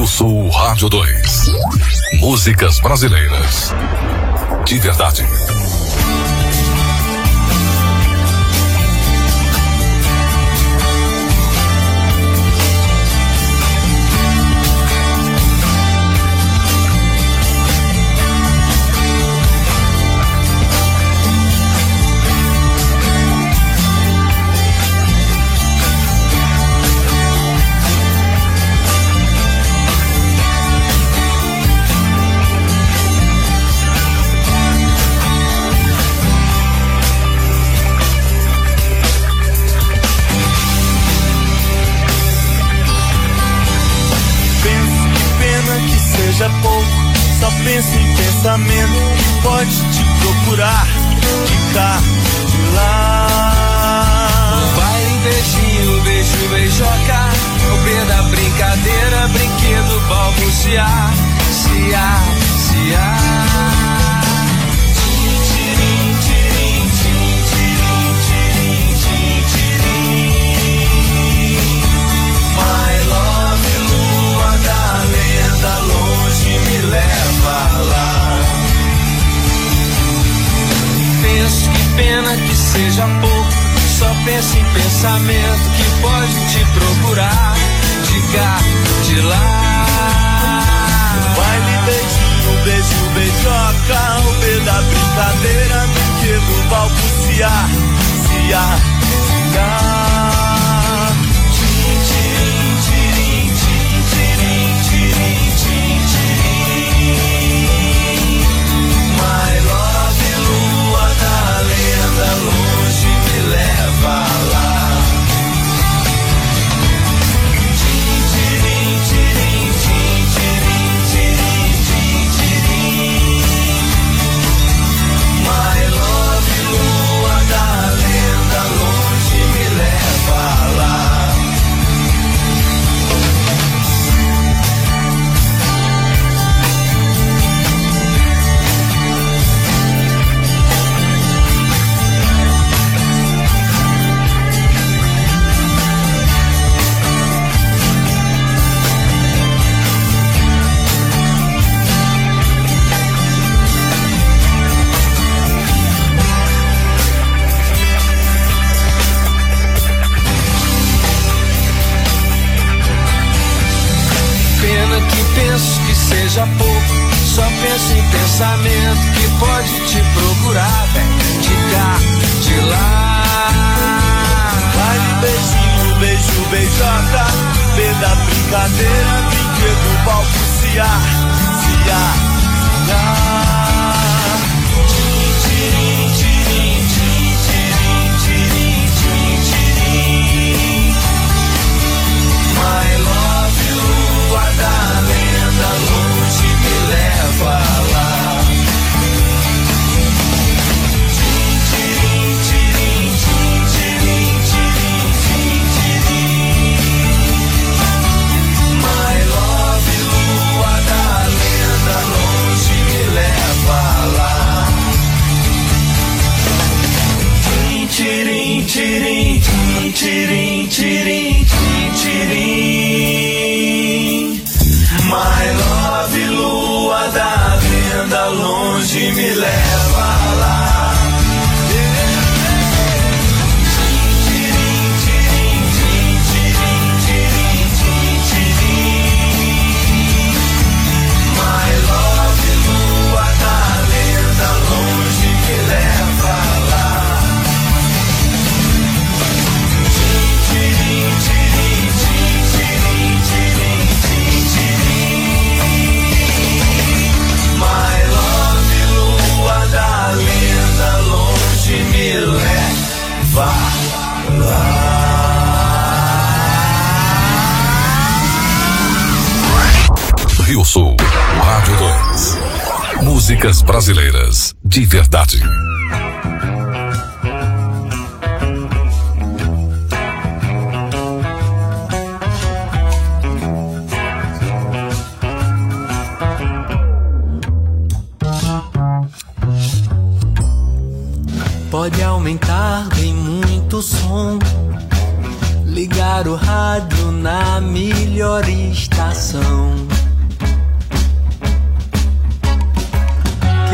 Rio Sul Rádio 2. Músicas brasileiras. De verdade. Seja pouco, só penso em pensamento que pode te procurar de cá, de lá. Vai, beijinho, beijo, beijoca, o pé da brincadeira, brinquedo, balbuciar, se há. Penso que pena que seja pouco, só penso em pensamento que pode te procurar de cá, de lá. Baile, beijinho, beijo, beijoca, o pé da brincadeira, brinquedo, balbuciar, se há, se há. Longe me leva lá. Tim, tirim, tirim, tim, tirim, tirim, tim, tirim. My love, lua da lenda, longe me leva lá. Penso que seja pouco, só penso em pensamento que pode te procurar, de cá, de lá. Baile, beijinho, beijo, beijoca, pé da brincadeira, brinquedo, balbuciar, se há, se há. Tirim, tirim, tirim, tirim, tirim, tirim, tirim. My love, lua da lenda, longe me leva lá. Tim, tirim, tirim, tim, tirim, tirim, tim, tirim. My love, lua da lenda, longe me leva lá. Tim, tirim, tirim, tim, tirim, tirim, tim, tirim. My love, lua da lenda, longe me leva lá. Rio Sul Rádio 2. Músicas brasileiras de verdade. Pode aumentar bem muito o som, ligar o rádio na melhor estação.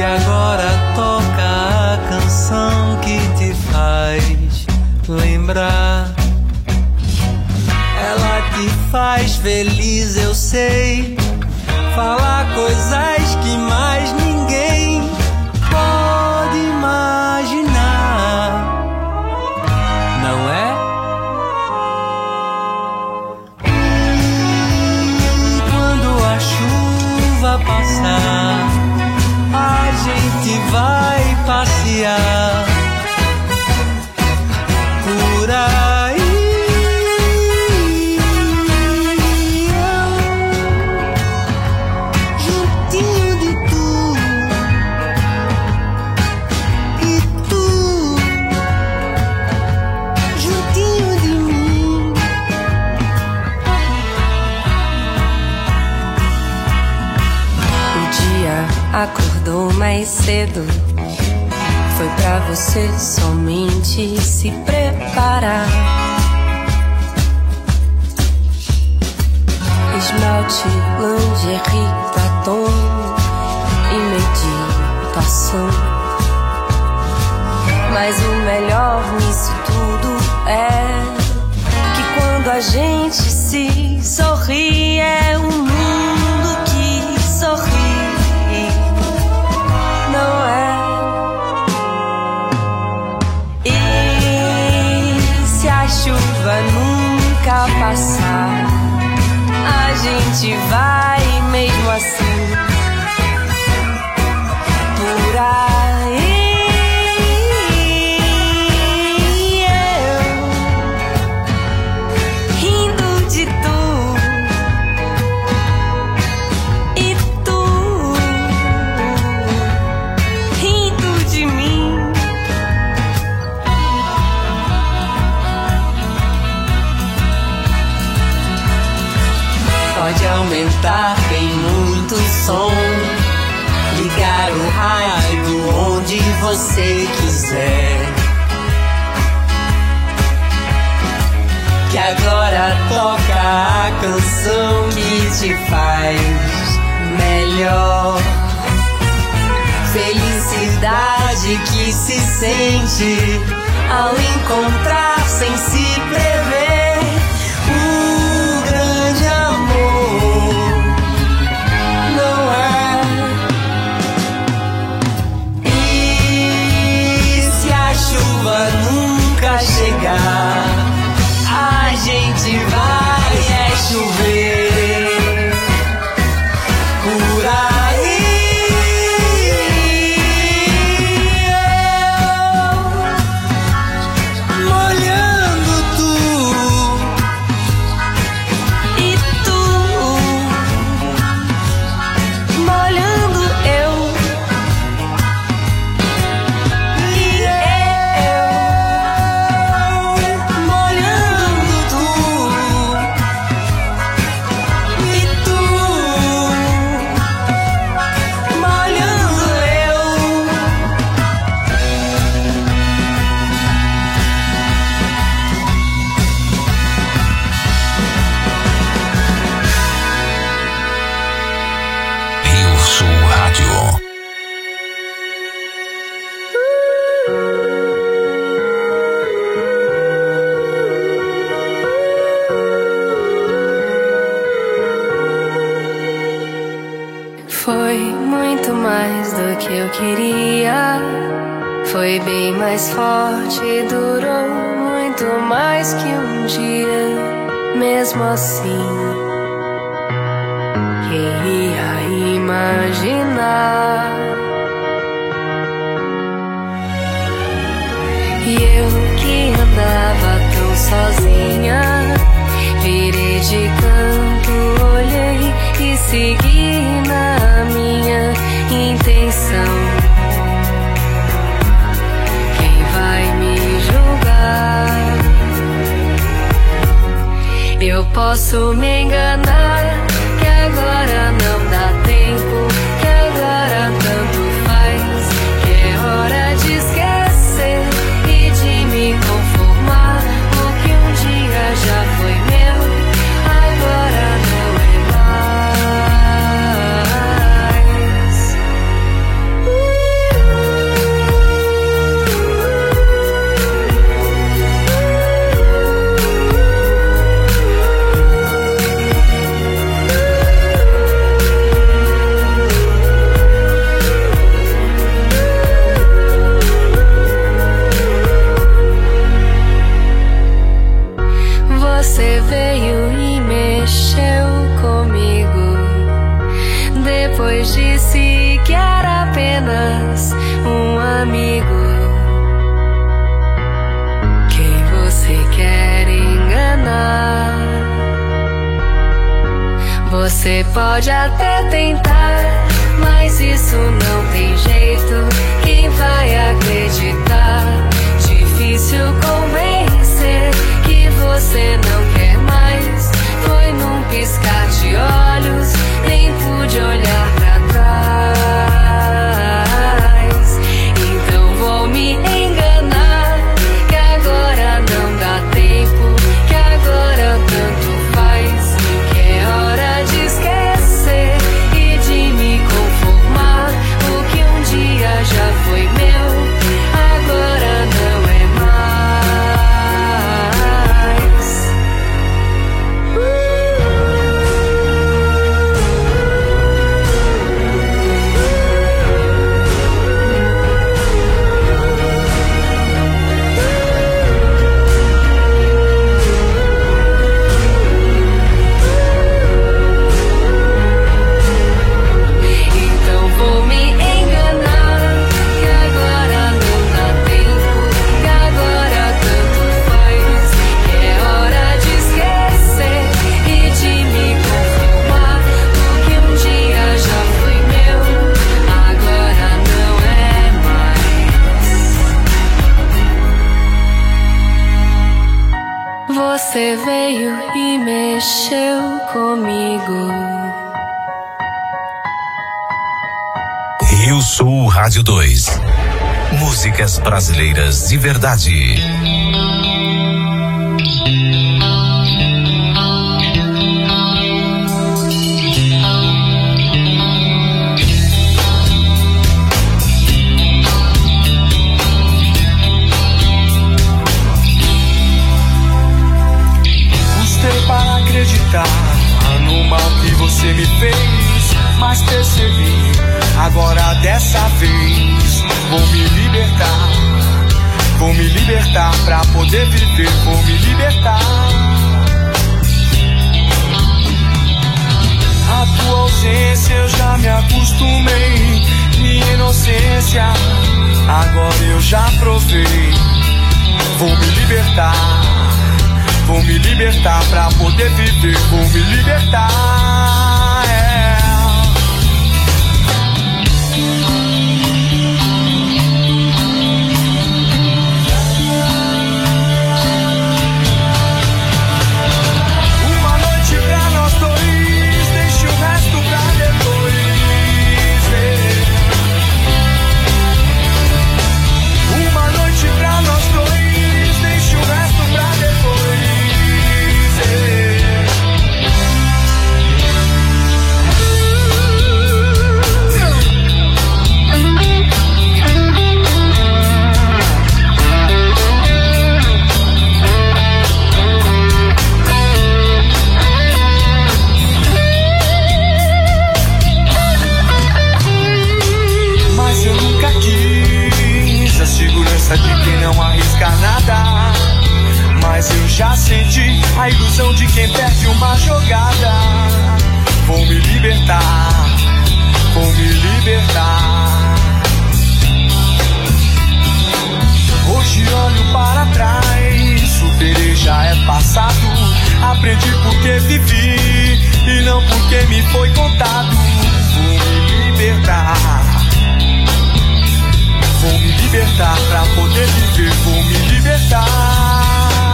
que agora toca a canção que te faz lembrar. Ela te faz feliz, eu sei, falar coisas que mais ninguém pode imaginar, não é? Quando a chuva passar, a gente vai passear por aí. Juntinho de tu e tu, juntinho de mim. O dia acordou mais cedo, foi pra você somente se preparar. Esmalte, lingerie, batom e meditação. Mas o melhor nisso tudo é que quando a gente se sorri, é um mundo que sorri, não é? E se a chuva nunca passar, a gente vai mesmo assim por aí. Eu rindo de tu e tu rindo de mim. Pode aumentar bem muito o som, ligar o rádio onde você quiser, que agora toca a canção que te faz melhor. Felicidade que se sente ao encontrar sem se prever o grande amor, não é? E se a chuva nunca chegar, a gente vai chover por aí. Molhando tu E tu molhando eu e eu, molhando tu e tu, molhando eu. Rio Sul Rádio. Foi muito mais do que eu queria, foi bem mais forte, durou muito mais que um dia. Mesmo assim, quem ia imaginar? E eu que andava tão sozinha, virei de canto, olhei e segui na minha intenção. Quem vai me julgar? Eu posso me enganar, que agora não dá tempo, que agora tanto faz, que é hora de esquecer e de me conformar. O que um dia já foi meu, agora não é mais. Você pode até tentar, mas isso não tem jeito. Quem vai acreditar? Difícil convencer que você não quer mais. Foi num piscar de olhos, nem pude olhar pra trás. Então vou me enganar, que agora não dá tempo, que agora tanto faz, que é hora de esquecer e de me conformar. O que um dia já foi meu, agora não é mais. Então vou me enganar, que agora não dá tempo, que agora tanto faz, que é hora de esquecer e de me conformar. O que um dia já foi meu, agora não é mais. Você veio e mexeu comigo. Rio Sul Rádio 2. Músicas brasileiras de verdade. Custei para acreditar no mal que você me fez, mas percebi, agora dessa vez vou me libertar. Vou me libertar pra poder viver, vou me libertar. A tua ausência eu já me acostumei, minha inocência agora eu já provei. Vou me libertar. Vou me libertar pra poder viver, vou me libertar, Uma noite pra nós dois, deixa o resto pra depois. Uma noite pra nós dois, deixa o resto pra depois. Mas eu nunca quis a segurança de quem não arrisca nada. Mas eu já senti a ilusão de quem perde uma jogada. Vou me libertar, vou me libertar. Hoje olho para trás, superei já é passado. Aprendi porque vivi e não porque me foi contado. Vou me libertar. Vou me libertar pra poder viver, vou me libertar.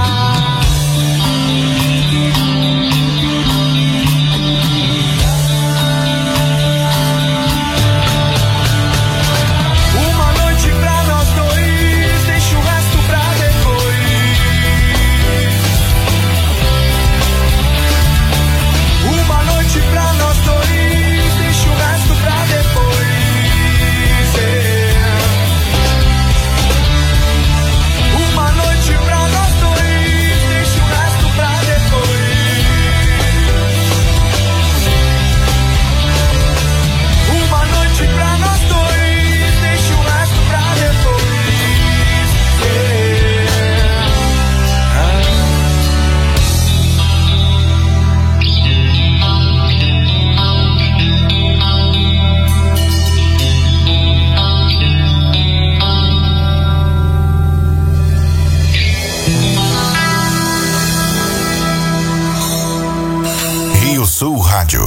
Uma noite pra nós dois, deixa o resto pra depois. Uma noite pra nós dois, deixa o resto pra depois. Uma noite pra nós Sul Rádio.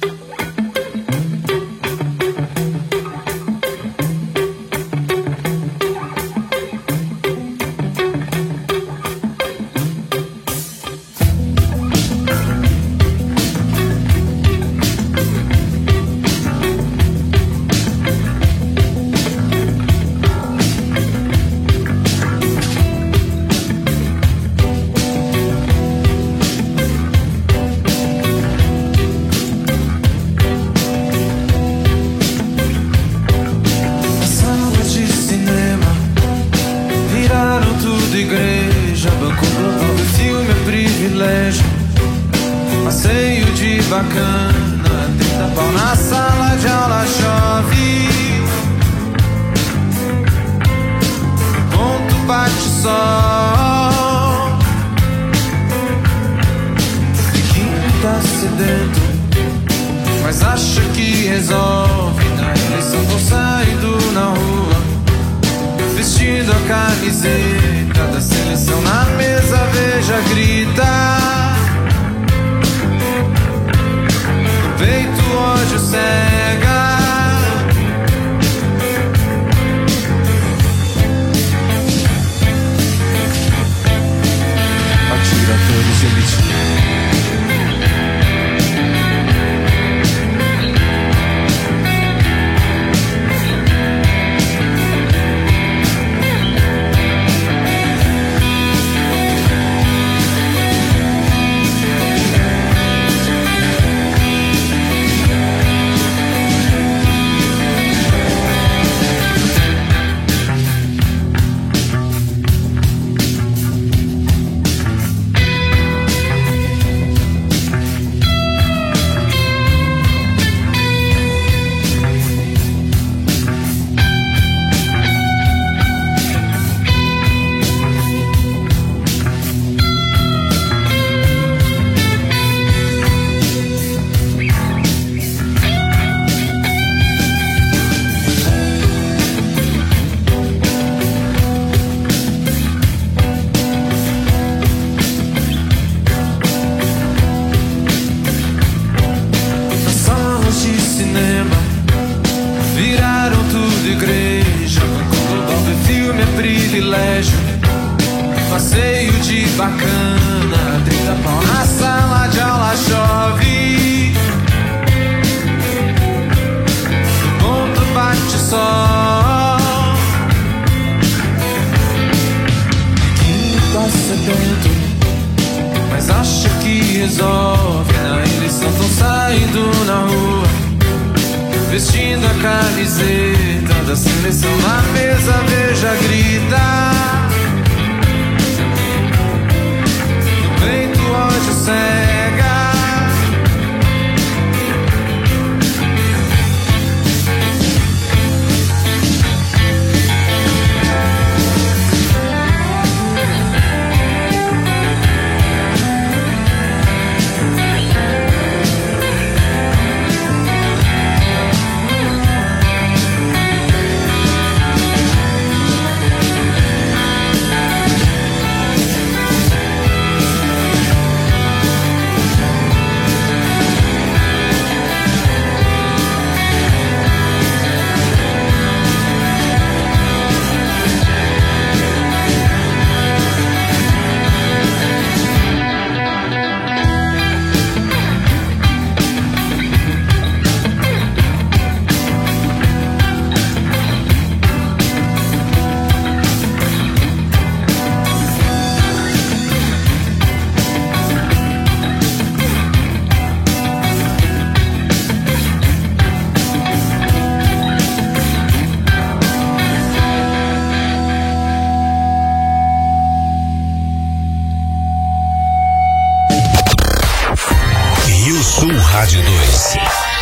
Rádio 2.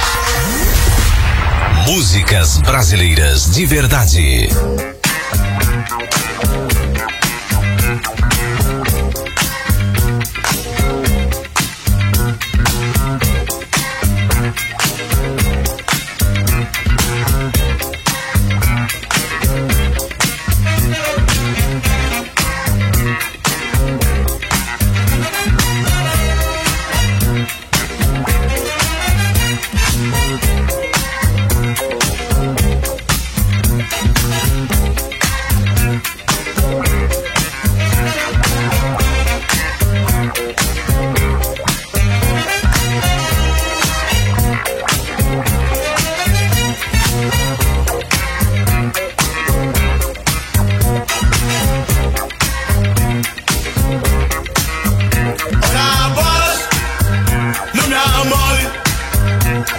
Músicas brasileiras de verdade.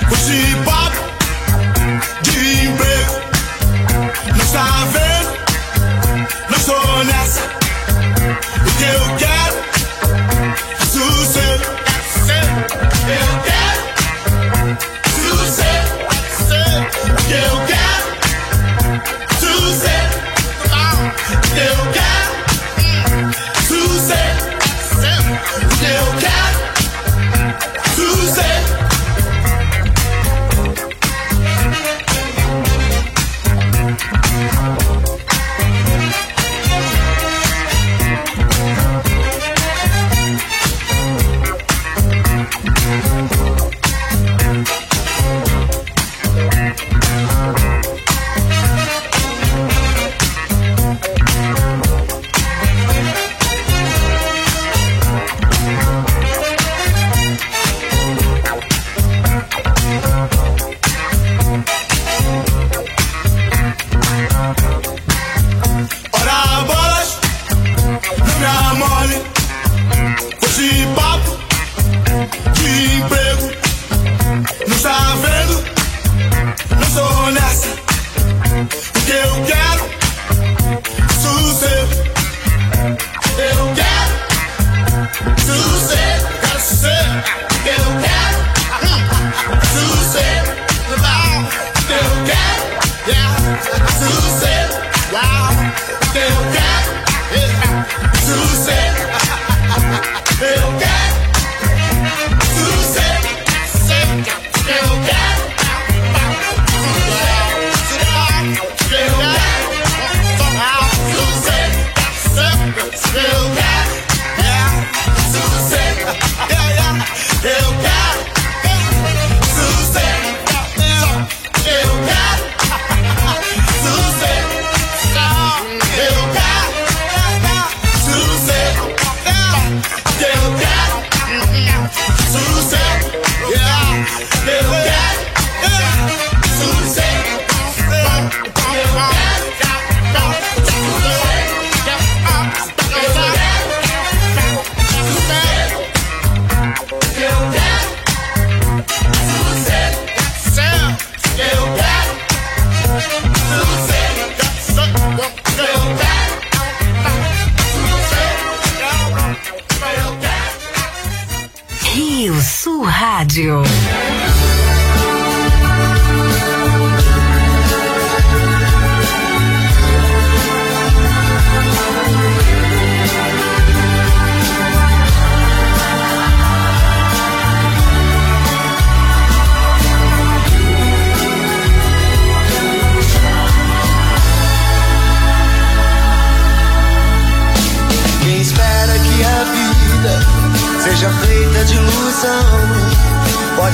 Fugi papo de emprego. Não está vendo? Não estou nessa. O que eu quero é sossego. Eu quero sossego. O que eu quero é sossego. Eu quero sossego. O que eu quero é sossego. Rádio. Quem espera que a vida seja feita de ilusão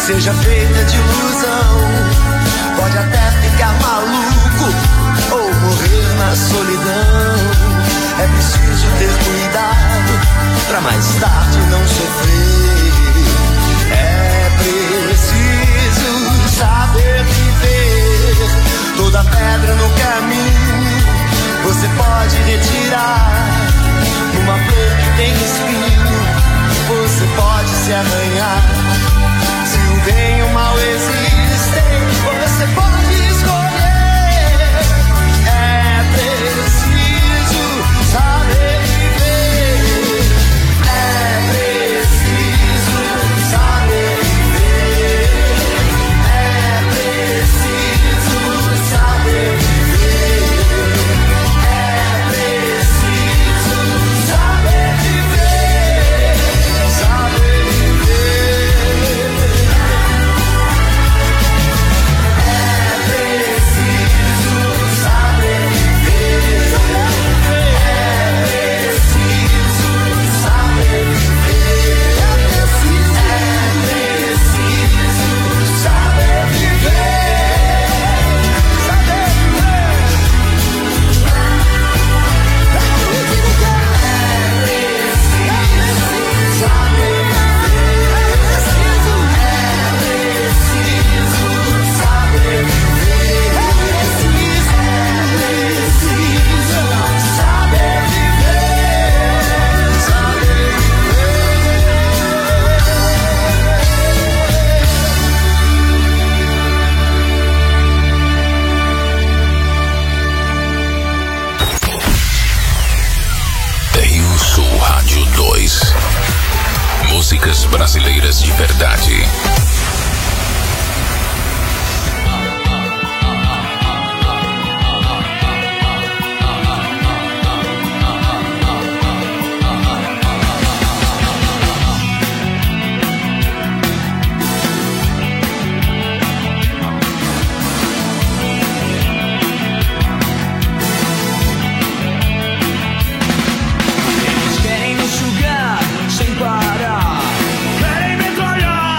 seja feita de ilusão. Pode até ficar maluco ou morrer na solidão. É preciso ter cuidado pra mais tarde não sofrer. É preciso saber viver. Toda pedra no caminho você pode retirar. Numa flor que tem espinho você pode se arranhar. Se o bem e o mal existem, você pode escolher. É preciso saber viver. É preciso saber viver. É preciso saber viver. É preciso saber viver. Saber viver. Músicas brasileiras de verdade. Eles querem me enxugar sem parar, querem me metralhar.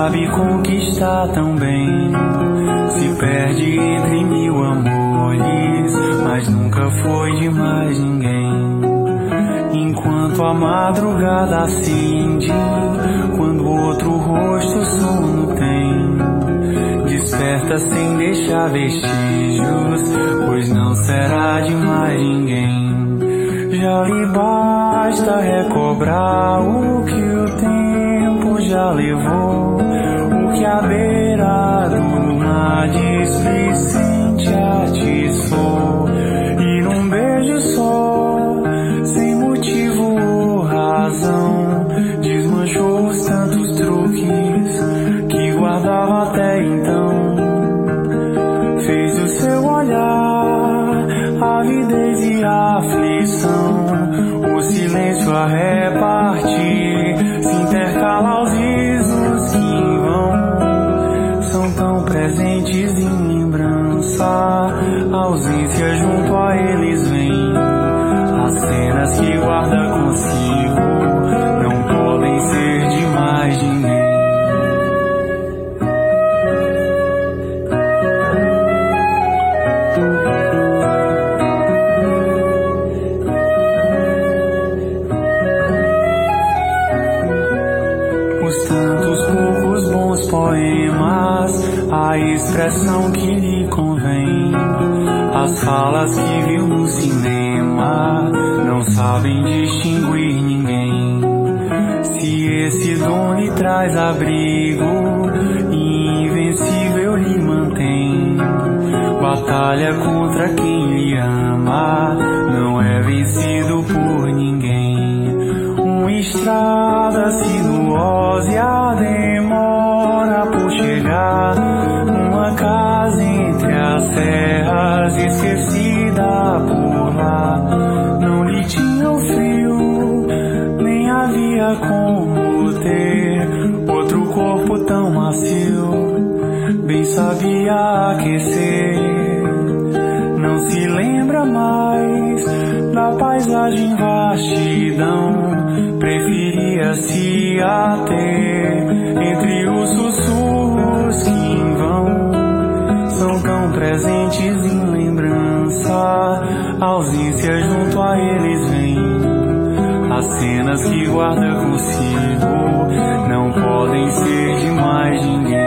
sabe conquistar tão bem. Se perde entre mil amores, mas nunca foi de mais ninguém. Enquanto a madrugada acende, quando outro rosto sono tem, desperta sem deixar vestígios, pois não será de mais ninguém. Já lhe basta recobrar o que o tempo já levou, o que a beira do mar displicente atiçou, e num beijo só, sem motivo ou razão, desmanchou os tantos truques que guardava até então. Fez o seu olhar avidez e aflição, o silêncio a repartir, se intercala aos risos que em vão são tão presentes em lembrança. A ausência junto a eles vem, as cenas que guarda consigo não podem ser de mais ninguém. Poemas, a expressão que lhe convém, as falas que viu no cinema, não sabem distinguir ninguém. Se esse dom lhe traz abrigo, invencível lhe mantém, batalha contra quem lhe ama, não é vencido por ninguém. Uma estrada sinuosa e a demora por chegar, uma casa entre as serras esquecida por lá. Não lhe tinha frio, nem havia como ter outro corpo tão macio, bem sabia aquecer. Não se lembra mais da paisagem vastidão, preferia se ater entre os sussurros que em vão são tão presentes em lembrança. A ausência junto a eles vem, as cenas que guarda consigo não podem ser de mais ninguém.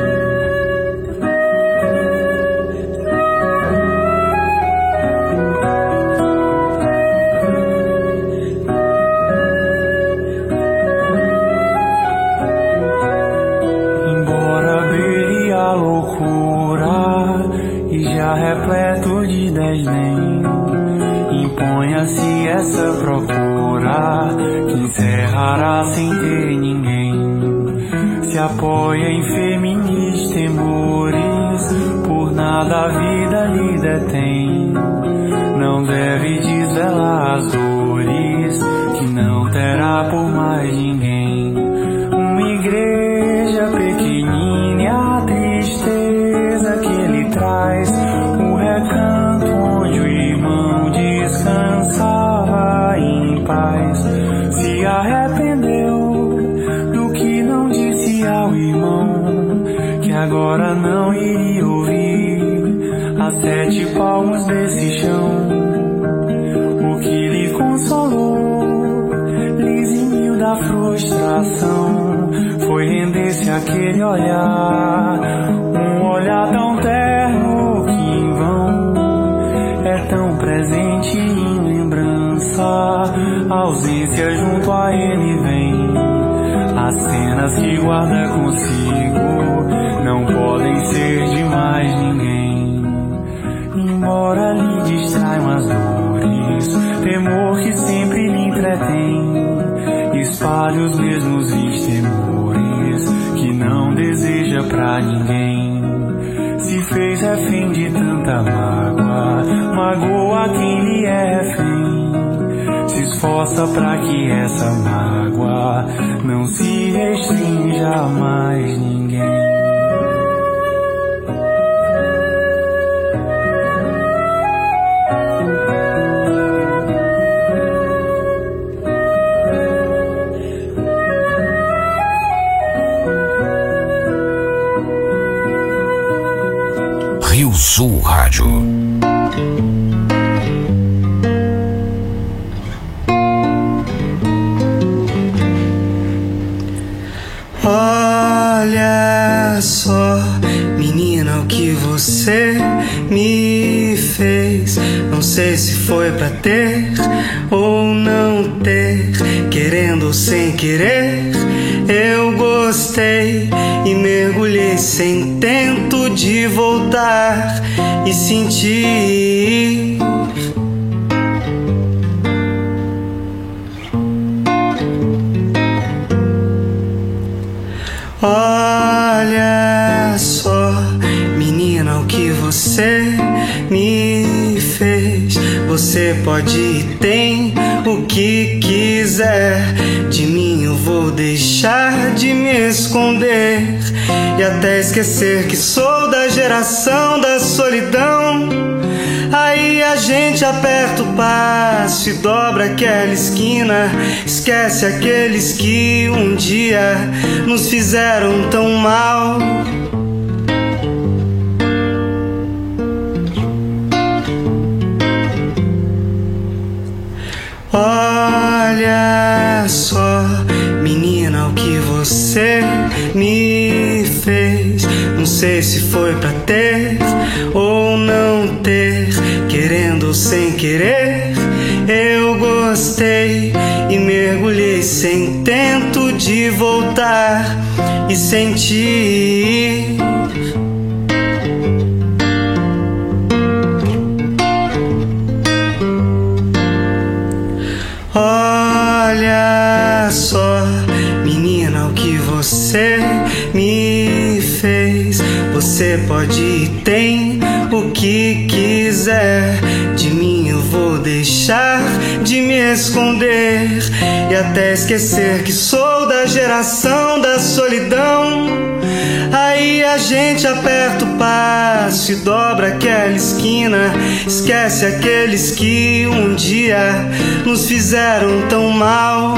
Repleto de desdém, imponha-se essa procura que encerrará sem ter ninguém. Se apoia em feministas temores, por nada a vida lhe detém. Não deve desvelar as dores que não terá por mais ninguém. Uma igreja pequenina e a tristeza que ele traz, o recanto onde o irmão descansava em paz. Se arrependeu do que não disse ao irmão, que agora não iria ouvir a 7 palmos desse chão. O que lhe consolou, lhe eximiu da frustração, foi render-se àquele olhar, um olhar tão terno que em vão é tão presente em lembrança. A ausência junto a ele vem, as cenas que guarda consigo não podem ser de mais ninguém. Embora lhe distraiam as dores, temor que sempre lhe entretém, espalha os mesmos vis temores que não deseja pra ninguém. Se fez refém de tanta mágoa, magoa quem lhe é refém. Se esforça pra que essa mágoa não se restrinja a mais ninguém. Rio Sul Rádio. Olha só, menina, o que você me fez. Não sei se foi pra ter ou não ter, querendo ou sem querer. Eu gostei e mergulhei sem tento de voltar e sentir. Olha só, menina, o que você me fez. Você pode e tem o que quiser. De mim eu vou deixar de me esconder e até esquecer que sou da geração da solidão. Aí a gente aperta o passo e dobra aquela esquina. Esquece aqueles que um dia nos fizeram tão mal. Olha só, menina, o que você me fez. Não sei se foi pra ter ou não ter, querendo ou sem querer. Eu gostei e mergulhei sem tento de voltar e sentir. Olha só, menina, o que você me fez. Você pode e tem o que quiser. De mim eu vou deixar de me esconder e até esquecer que sou da geração da solidão. Aí a gente aperta o passo e dobra aquela esquina. Esquece aqueles que um dia nos fizeram tão mal.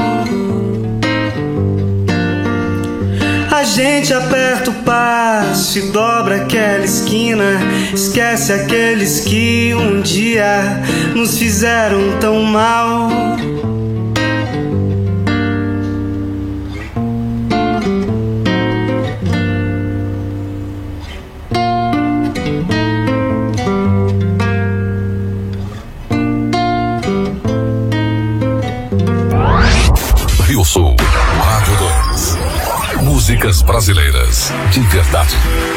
A gente aperta o passo e dobra aquela esquina. Esquece aqueles que um dia nos fizeram tão mal. Rio Sul Rádio 2. Músicas brasileiras de verdade.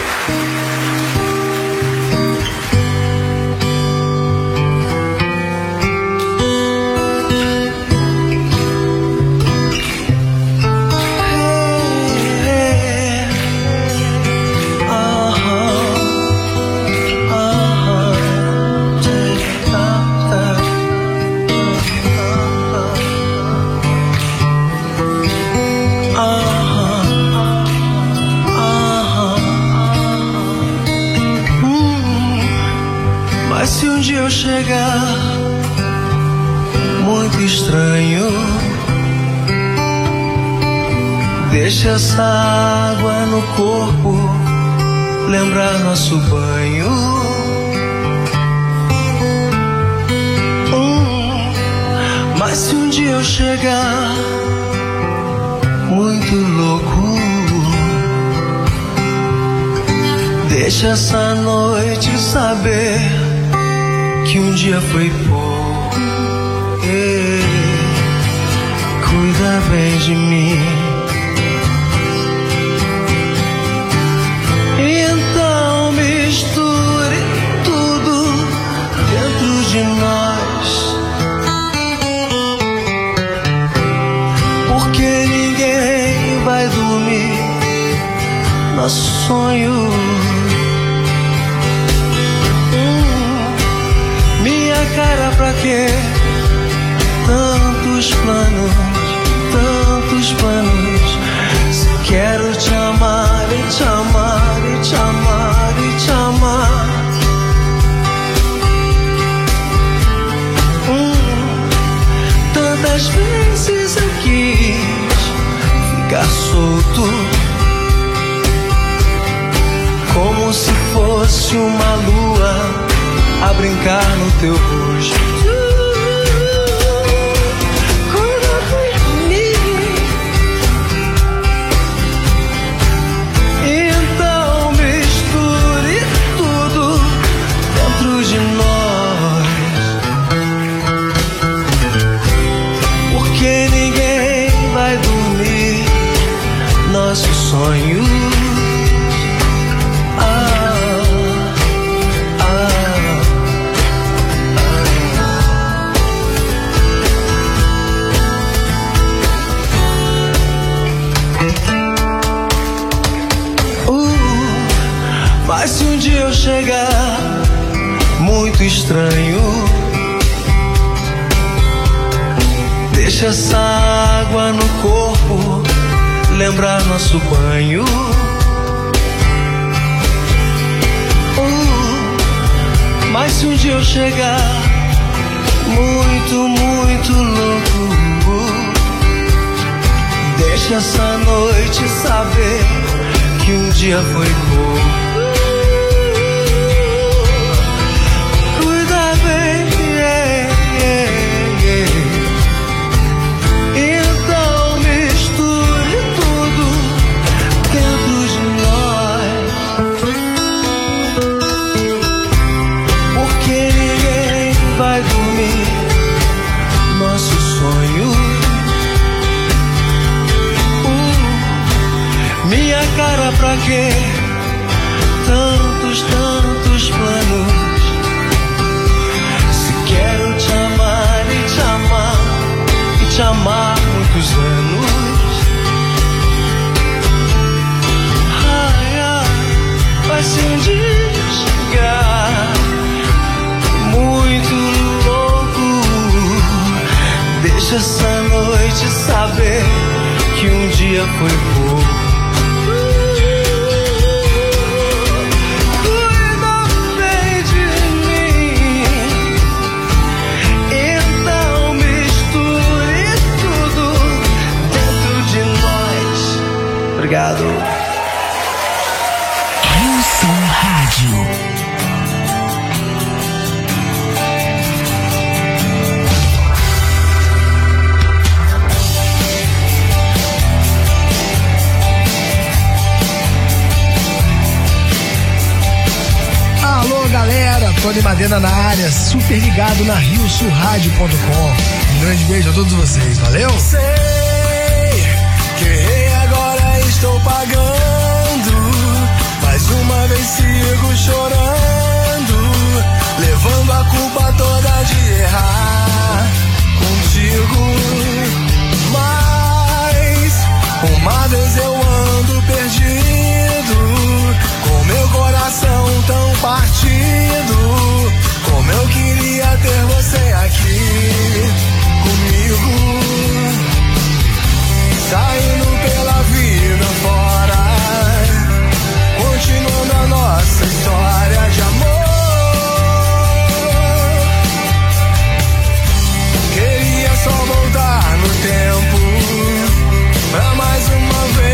Mas se um dia eu chegar muito estranho, deixa essa água no corpo lembrar nosso banho. Mas se um dia eu chegar muito louco, deixa essa noite saber que um dia foi pouco. Cuida bem de mim. Então misture tudo dentro de nós, porque ninguém vai dormir nosso sonho. Minha cara, pra quê? Tantos planos, tantos planos. Se quero te amar e te amar e te amar e te amar. Tantas vezes eu quis ficar solto, como se fosse fosse uma lua a brincar no teu rosto. Então misture tudo dentro de nós, porque ninguém vai dormir nossos sonhos. Mas se um dia eu chegar muito estranho, deixa essa água no corpo lembrar nosso banho. Mas se um dia eu chegar muito, muito louco, deixa essa noite saber que um dia foi pouco. Então misture tudo dentro de nós, porque ninguém vai dormir nossos sonhos. Minha cara, pra quê? Tantos, tantos planos. Se quero te amar e te amar e te amar muitos anos. Ai, ai, vai se um dia chegar muito louco, deixa essa noite saber que um dia foi pouco. Obrigado. Rilson Rádio. Alô, galera, Tony Madeira na área, super ligado na RioSulRádio.com. Um grande beijo a todos vocês, valeu? Sei que errei, agora estou pagando. Mais uma vez sigo chorando, levando a culpa toda de errar contigo. Mas uma vez eu ando perdido, com meu coração tão partido. Como eu queria ter você aqui comigo, saindo pela vida fora, continuando a nossa história de amor. Queria só voltar no tempo pra mais uma vez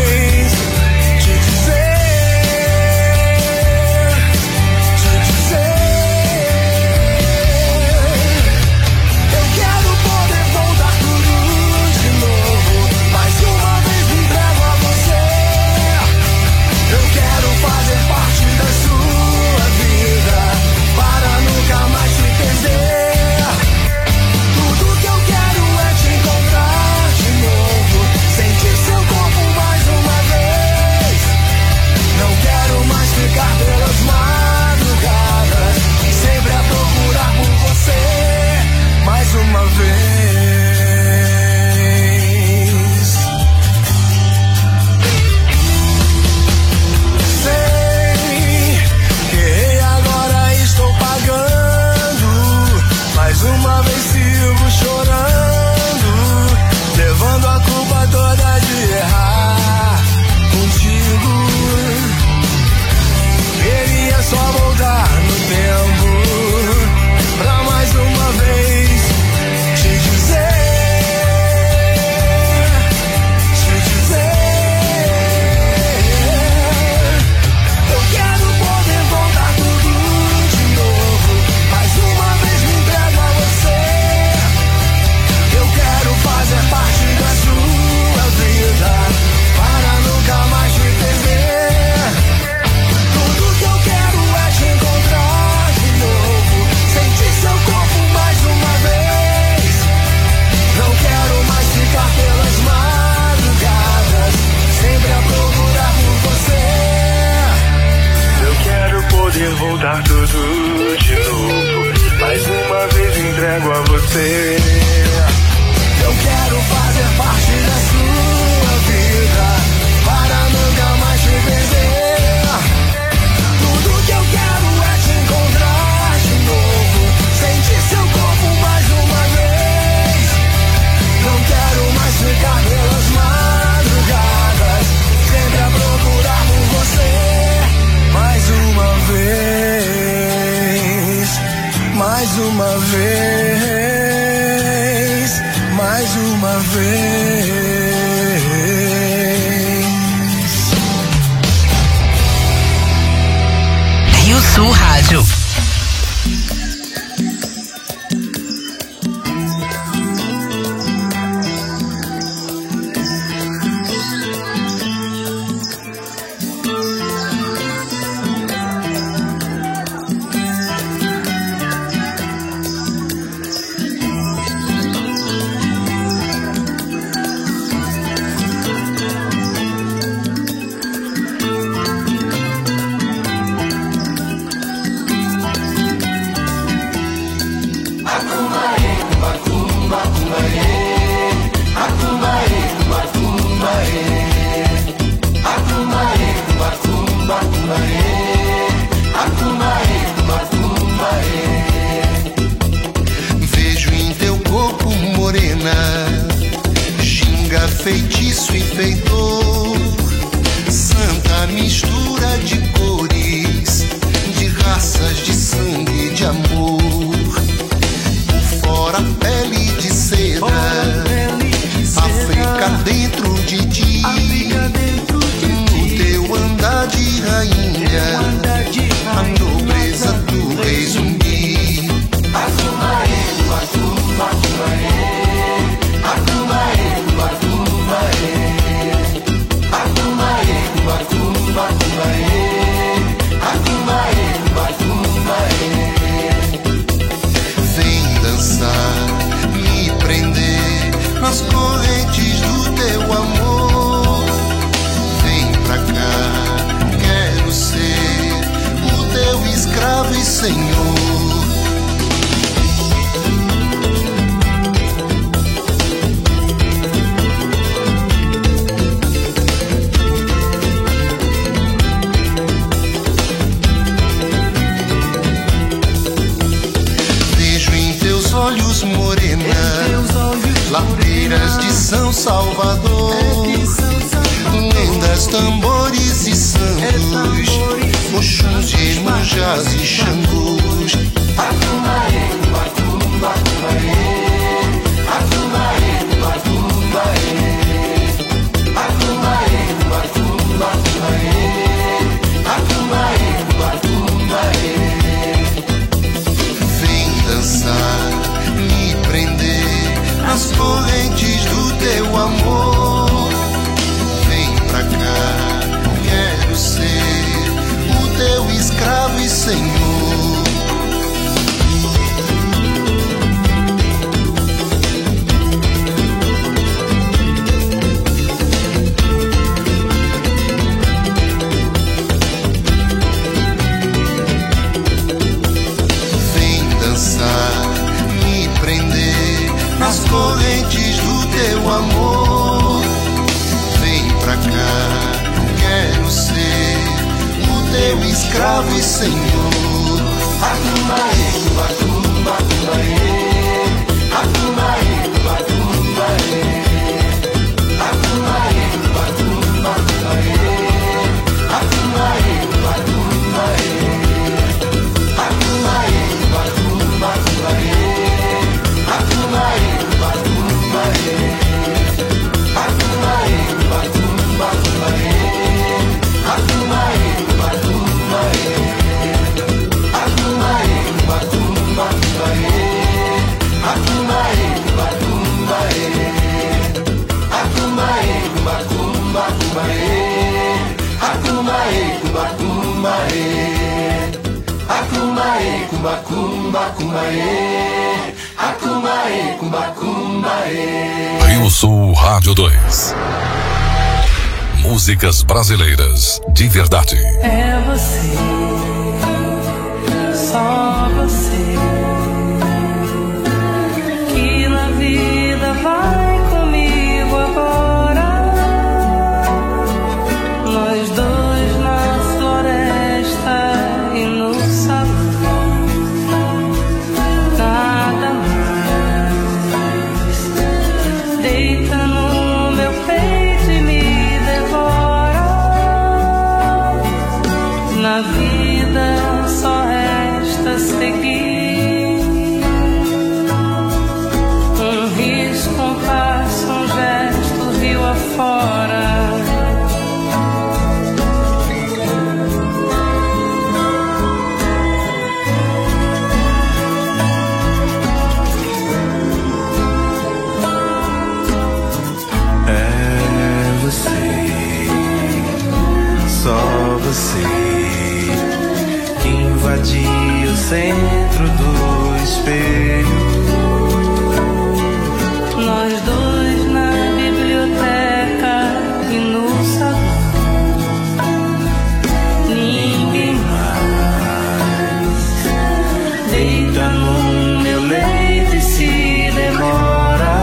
poder voltar tudo de novo. Mais uma vez entrego a você. Eu quero fazer parte da sua vida, para nunca mais te perder. Tudo que eu quero é te encontrar de novo, sentir seu corpo mais uma vez. Não quero mais ficar pelas madrugadas, sempre a procurar por você. Mais uma vez, mais uma vez, mais uma vez. Rio Sul Rádio. Vejo em teu corpo morena, ginga, feitiço e feitor, santa mistura de cores, de raças, de sangue, de amor. Por fora pele de seda, África dentro de ti. No teu andar de rainha, a nobreza do rei zumbi. Vem dançar, me prender nas correntes do teu amor. Vem pra cá, quero ser o teu escravo e senhor. Olhos morena, ladeiras de São Salvador, lendas, tambores e santos, Oxuns, Iemanjás e Xangôs. Vem dançar, me prender nas correntes do teu amor. Vem pra cá, quero ser o teu escravo e senhor. Vem dançar, me prender nas correntes do teu amor. Vem pra cá, quero ser o teu escravo e senhor. Rio Sul Rádio 2. Músicas brasileiras de verdade. É você. vida só resta seguir. Um risco, um passo, um gesto, rio afora. Só você que invadiu o centro do espelho. Nós dois na biblioteca e no salão. Ninguém mais deita no meu leito e se demora.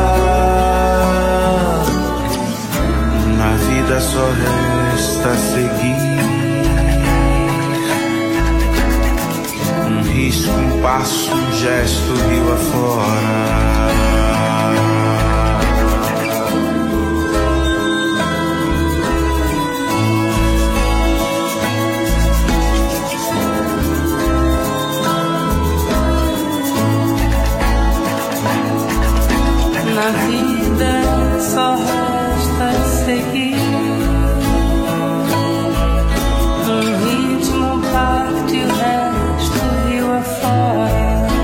Na vida só resta seguir. Um risco, um passo, um gesto, rio afora. Na vida só resta seguir. Um ritmo, um parto e o resto rio afora.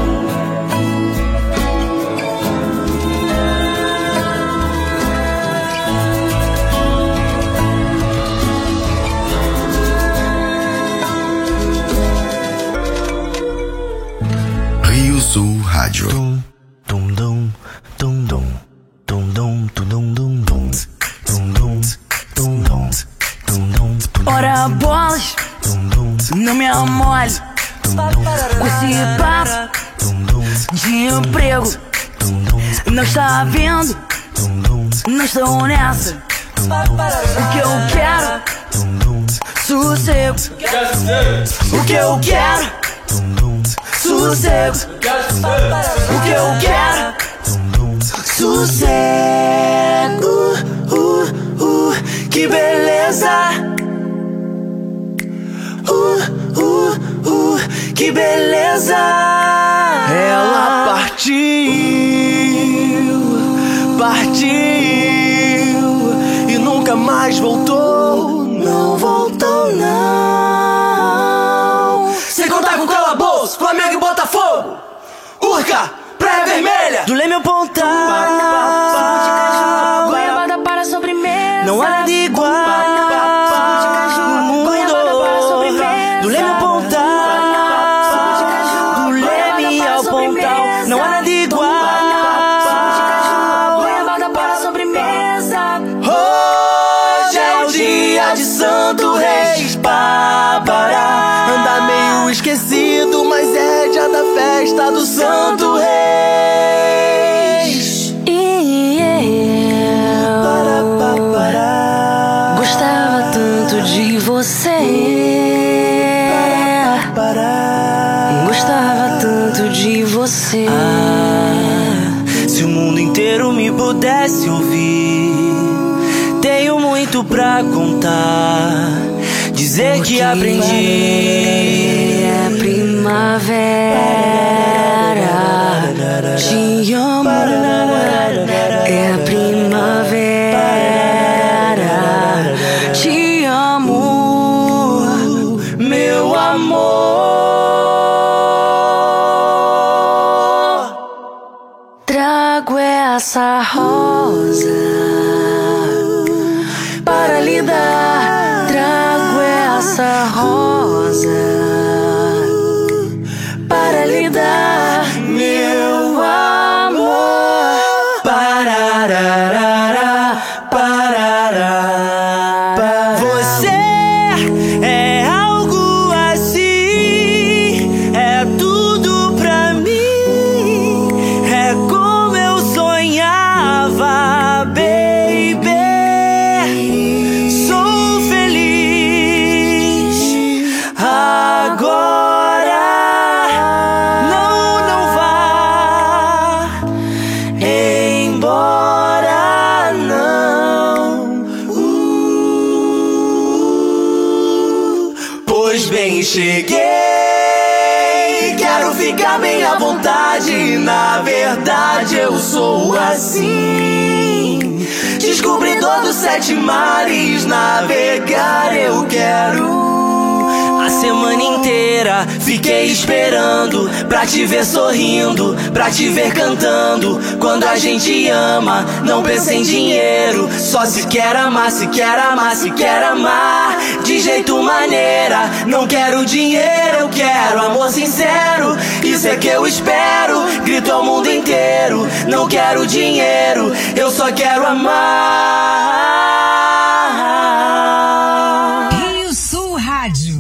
Rio Sul Rádio. Ora bolas, não me amole com esse papo de emprego. Não está vendo, não estou nessa. O que eu quero, sossego. O que eu quero, sossego. O que eu quero, sossego. Que beleza. Que beleza. Ela partiu e nunca mais voltou. Não voltou, não. Sem contar com calabouço, Flamengo e Botafogo, Urca, Praia Vermelha, Do Leme ao Pontão, goiabada para sobremesa. Não há nada igual no mundo. Do Leme ao Pontão, do Leme ao Pontão, não há nada igual. Goiabada para sobremesa. Hoje é o dia de Santo Reis, Babará. Anda meio esquecido, mas é dia da festa do Santo Reis. E eu gostava tanto de você. Gostava tanto de você. Se o mundo inteiro me pudesse ouvir, tenho muito pra contar. Dizer que aprendi é primavera. Te amo, é primavera. Te amo, meu amor. Trago essa rosa para lhe dar. Trago essa rosa para lhe dar, meu amor. Parararara, parará. Você é algo assim, é tudo pra mim, é como eu sonhava, baby. Sou feliz. Quero ficar bem à vontade. Na verdade eu sou assim. Descobri todos os 7 mares. Navegar eu quero. A semana inteira fiquei esperando pra te ver sorrindo, pra te ver cantando. Quando a gente ama, não pensa em dinheiro. Só se quer amar, se quer amar, se quer amar de jeito maneira. Não quero dinheiro, eu quero amor sincero. Isso é que eu espero, grito ao mundo inteiro. Não quero dinheiro, eu só quero amar. Rio Sul Rádio.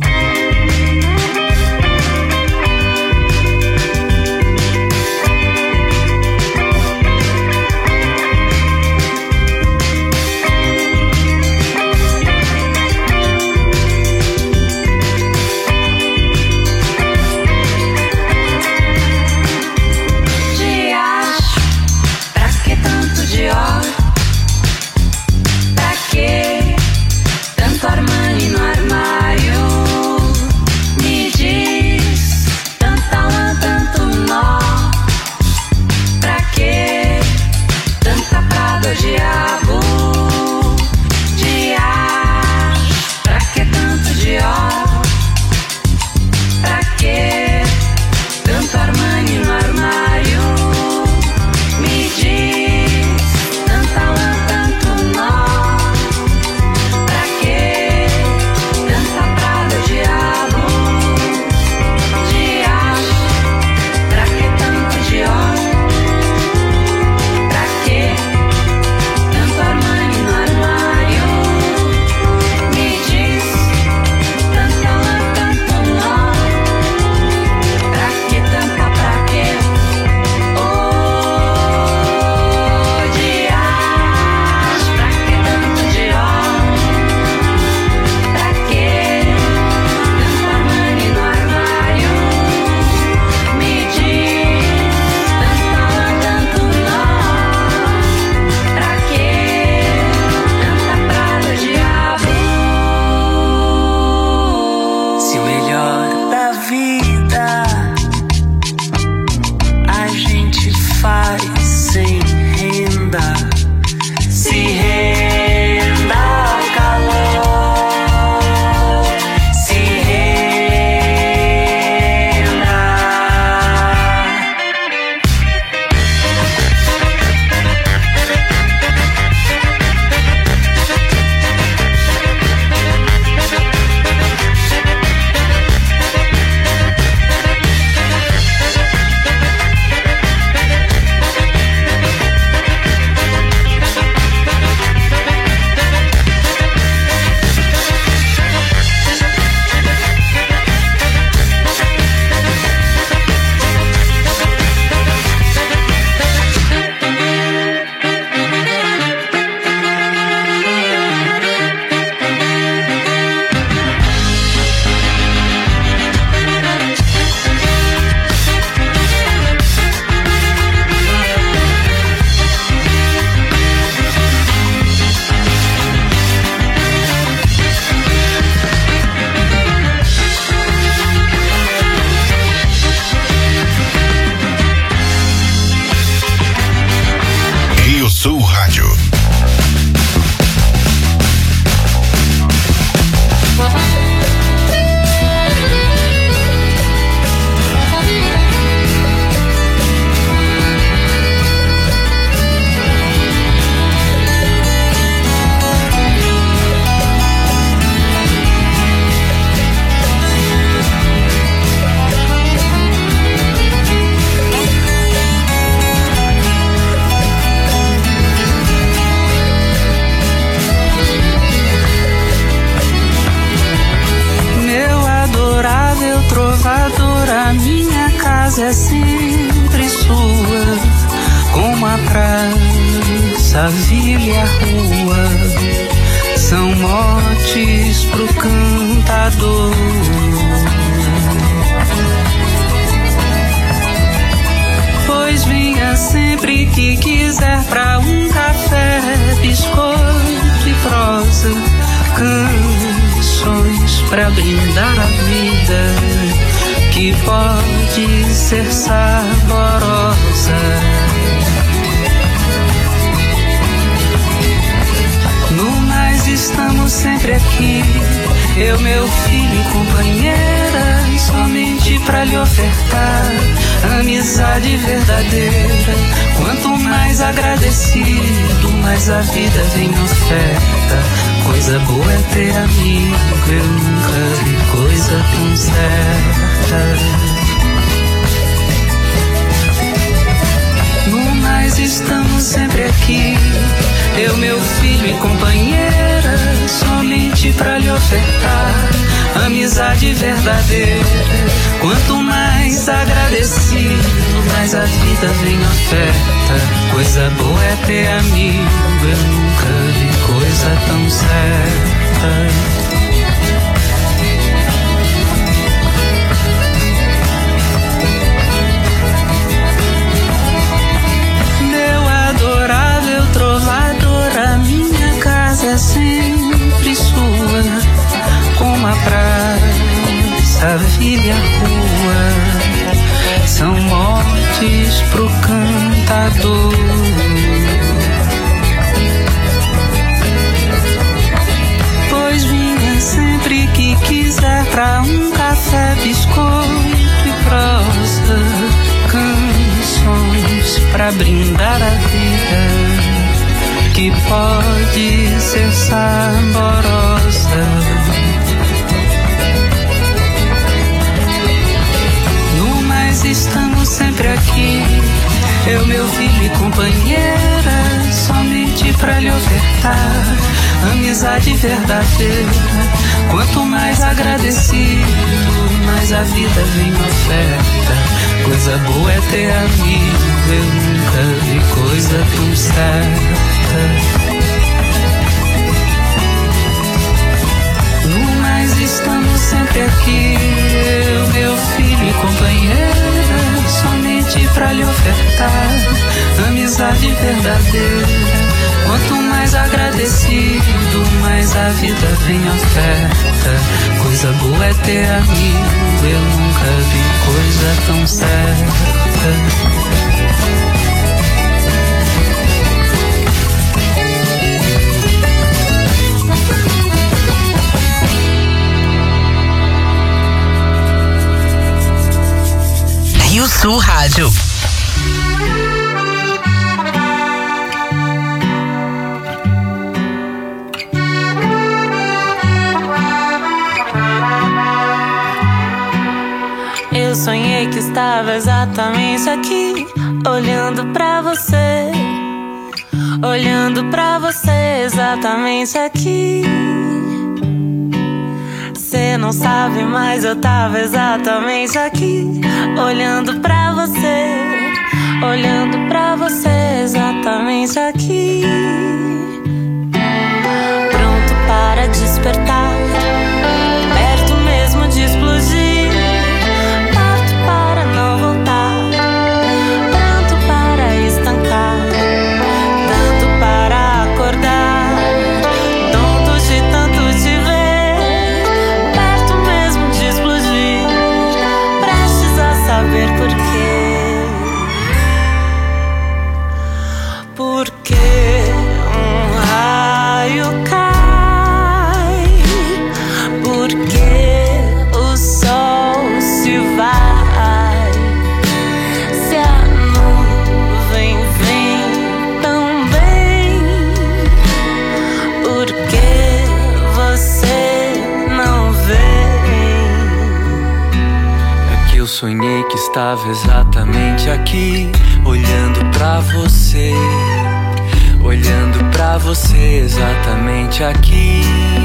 é sempre sua, como a praça, a vila e a rua, são motes pro cantador. Pois venha sempre que quiser pra um café, biscoito e prosa, canções canções pra brindar a vida que pode ser saborosa. No mais estamos sempre aqui, eu, meu filho e companheira, somente pra lhe ofertar amizade verdadeira. Quanto mais agradecido, mais a vida vem oferta. Coisa boa é ter amigo, eu nunca vi coisa tão certa. No mais estamos sempre aqui, eu, meu filho e companheira, somente pra lhe ofertar amizade verdadeira. Quanto mais agradecido, mais a vida vem oferta. Coisa boa é ter amigo, eu nunca vi coisa tão certa. Trovador, a minha casa é sempre sua, como a praça, a vila e a rua são mortes pro cantador. Pois vinha sempre que quiser pra um café, biscoito e prosa, canções pra brindar a vida que pode ser saborosa. No mais estamos sempre aqui, eu, meu filho e companheira, somente pra lhe ofertar amizade verdadeira. Quanto mais agradecido, mais a vida vem oferta. Coisa boa é ter amigo, eu nunca vi coisa tão certa. No mais estamos sempre aqui, eu, meu filho e companheira, somente pra lhe ofertar amizade verdadeira. Quanto mais agradecido, mais a vida vem oferta. Coisa boa é ter amigo, eu nunca vi coisa tão certa. Rio Sul Rádio. Eu sonhei que estava exatamente aqui, olhando pra você, olhando pra você exatamente aqui. Cê não sabe, mas eu tava exatamente aqui, olhando pra você, olhando pra você exatamente aqui. Pronto para despertar, perto mesmo de explodir. Parto para não voltar, pronto para estancar, tanto para acordar, tonto de tanto te ver. Perto mesmo de explodir, prestes a saber por quê. Porque um raio cai, porque o sol se vai, se a nuvem vem também, porque você não vem. É que eu sonhei que estava exatamente aqui, olhando pra você, olhando pra você exatamente aqui.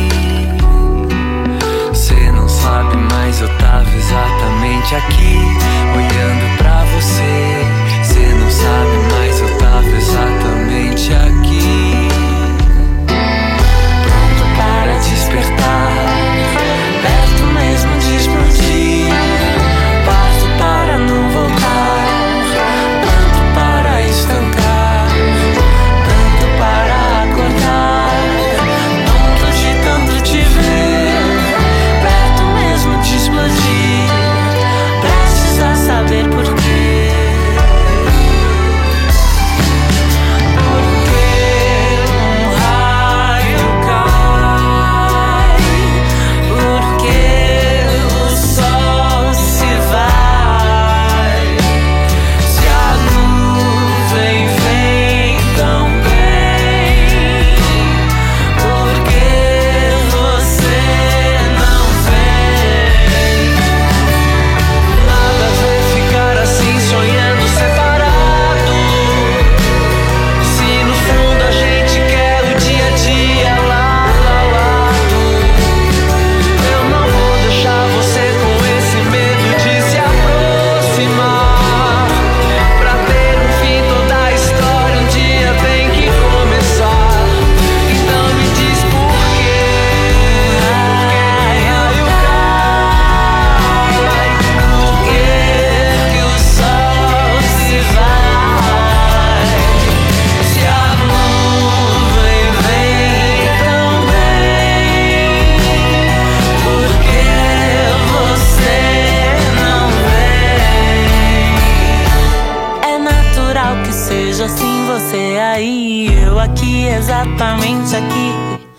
Cê não sabe, mas eu tava exatamente aqui, olhando pra você. Cê não sabe, mas eu tava exatamente aqui, pronto para despertar, perto mesmo de explodir. Parto para não voltar, pronto para estancar, tanto para acordar, tonto de tanto te ver. exatamente aqui.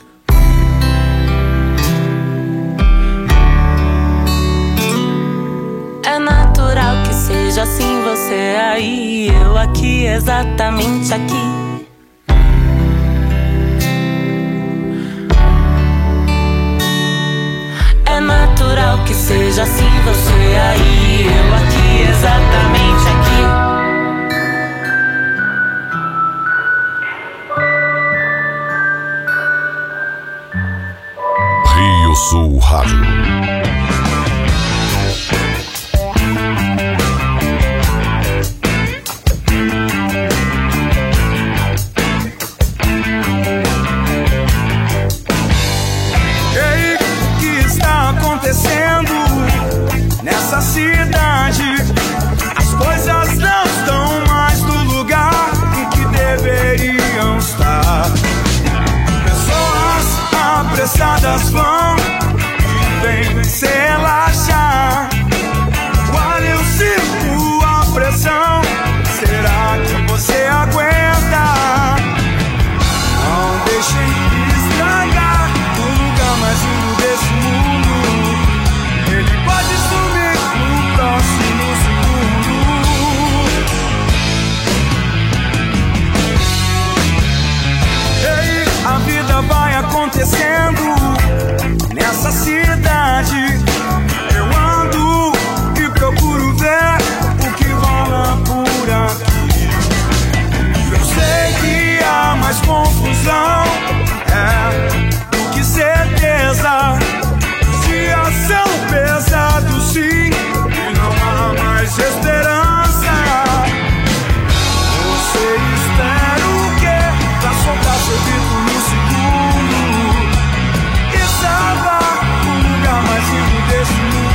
É natural que seja assim, você aí, eu aqui, exatamente aqui. É natural que seja assim, você aí, eu aqui, exatamente aqui. Rio Sul Rádio. Nessa cidade, as coisas não estão mais no lugar em que deveriam estar. Pessoas apressadas vão e vêm se relaxar. Qual é o circo, a pressão? Será que você aguenta? Não deixem estragar o lugar mais lindo desse mundo. Ele pode sumir no próximo segundo. Ei, a vida vai acontecendo nessa cidade. Eu ando e procuro ver o que rola por aqui. Eu sei que há mais confusão, do que certeza. Dias são pesados sim, e não há mais esperança. Você espera o quê? Pra soltar seu grito no segundo e salvar o lugar mais lindo desse mundo.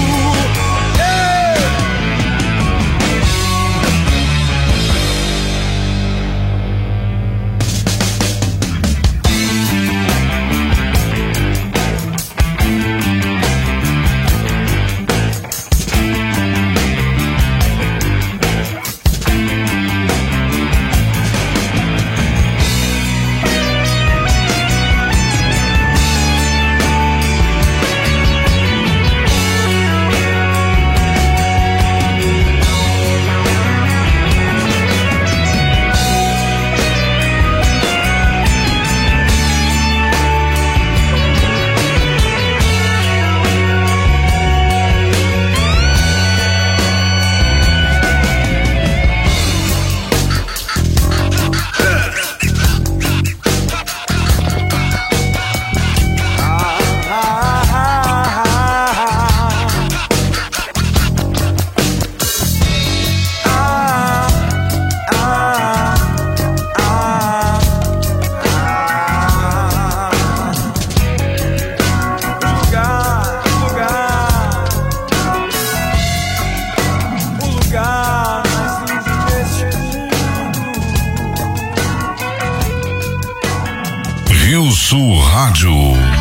Rio Sul Rádio.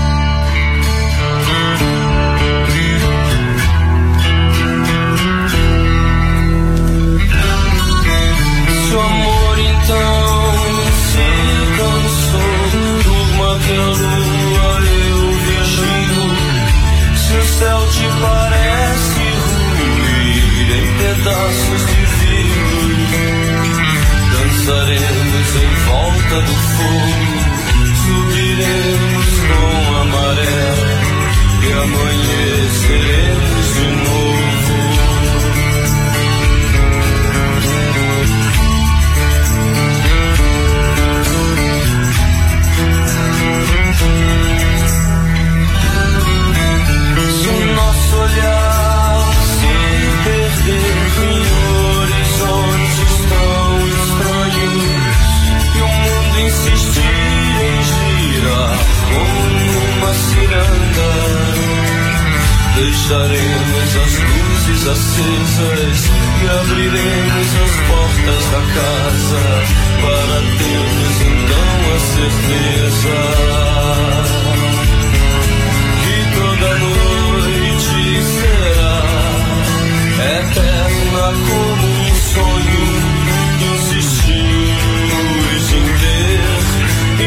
Se o amor então se cansou, durma que a lua eu vigio. Se o céu te parece ruir em pedaços de vidro, dançaremos em volta do fogo, subiremos com a maré e amanheceremos de novo. Se o nosso olhar se perder em horizontes tão estranhos e o mundo insistir em girar como uma ciranda, deixaremos as luzes acesas e abriremos as portas da casa para termos então a certeza que toda noite será eterna como um sonho. Insistimos em ter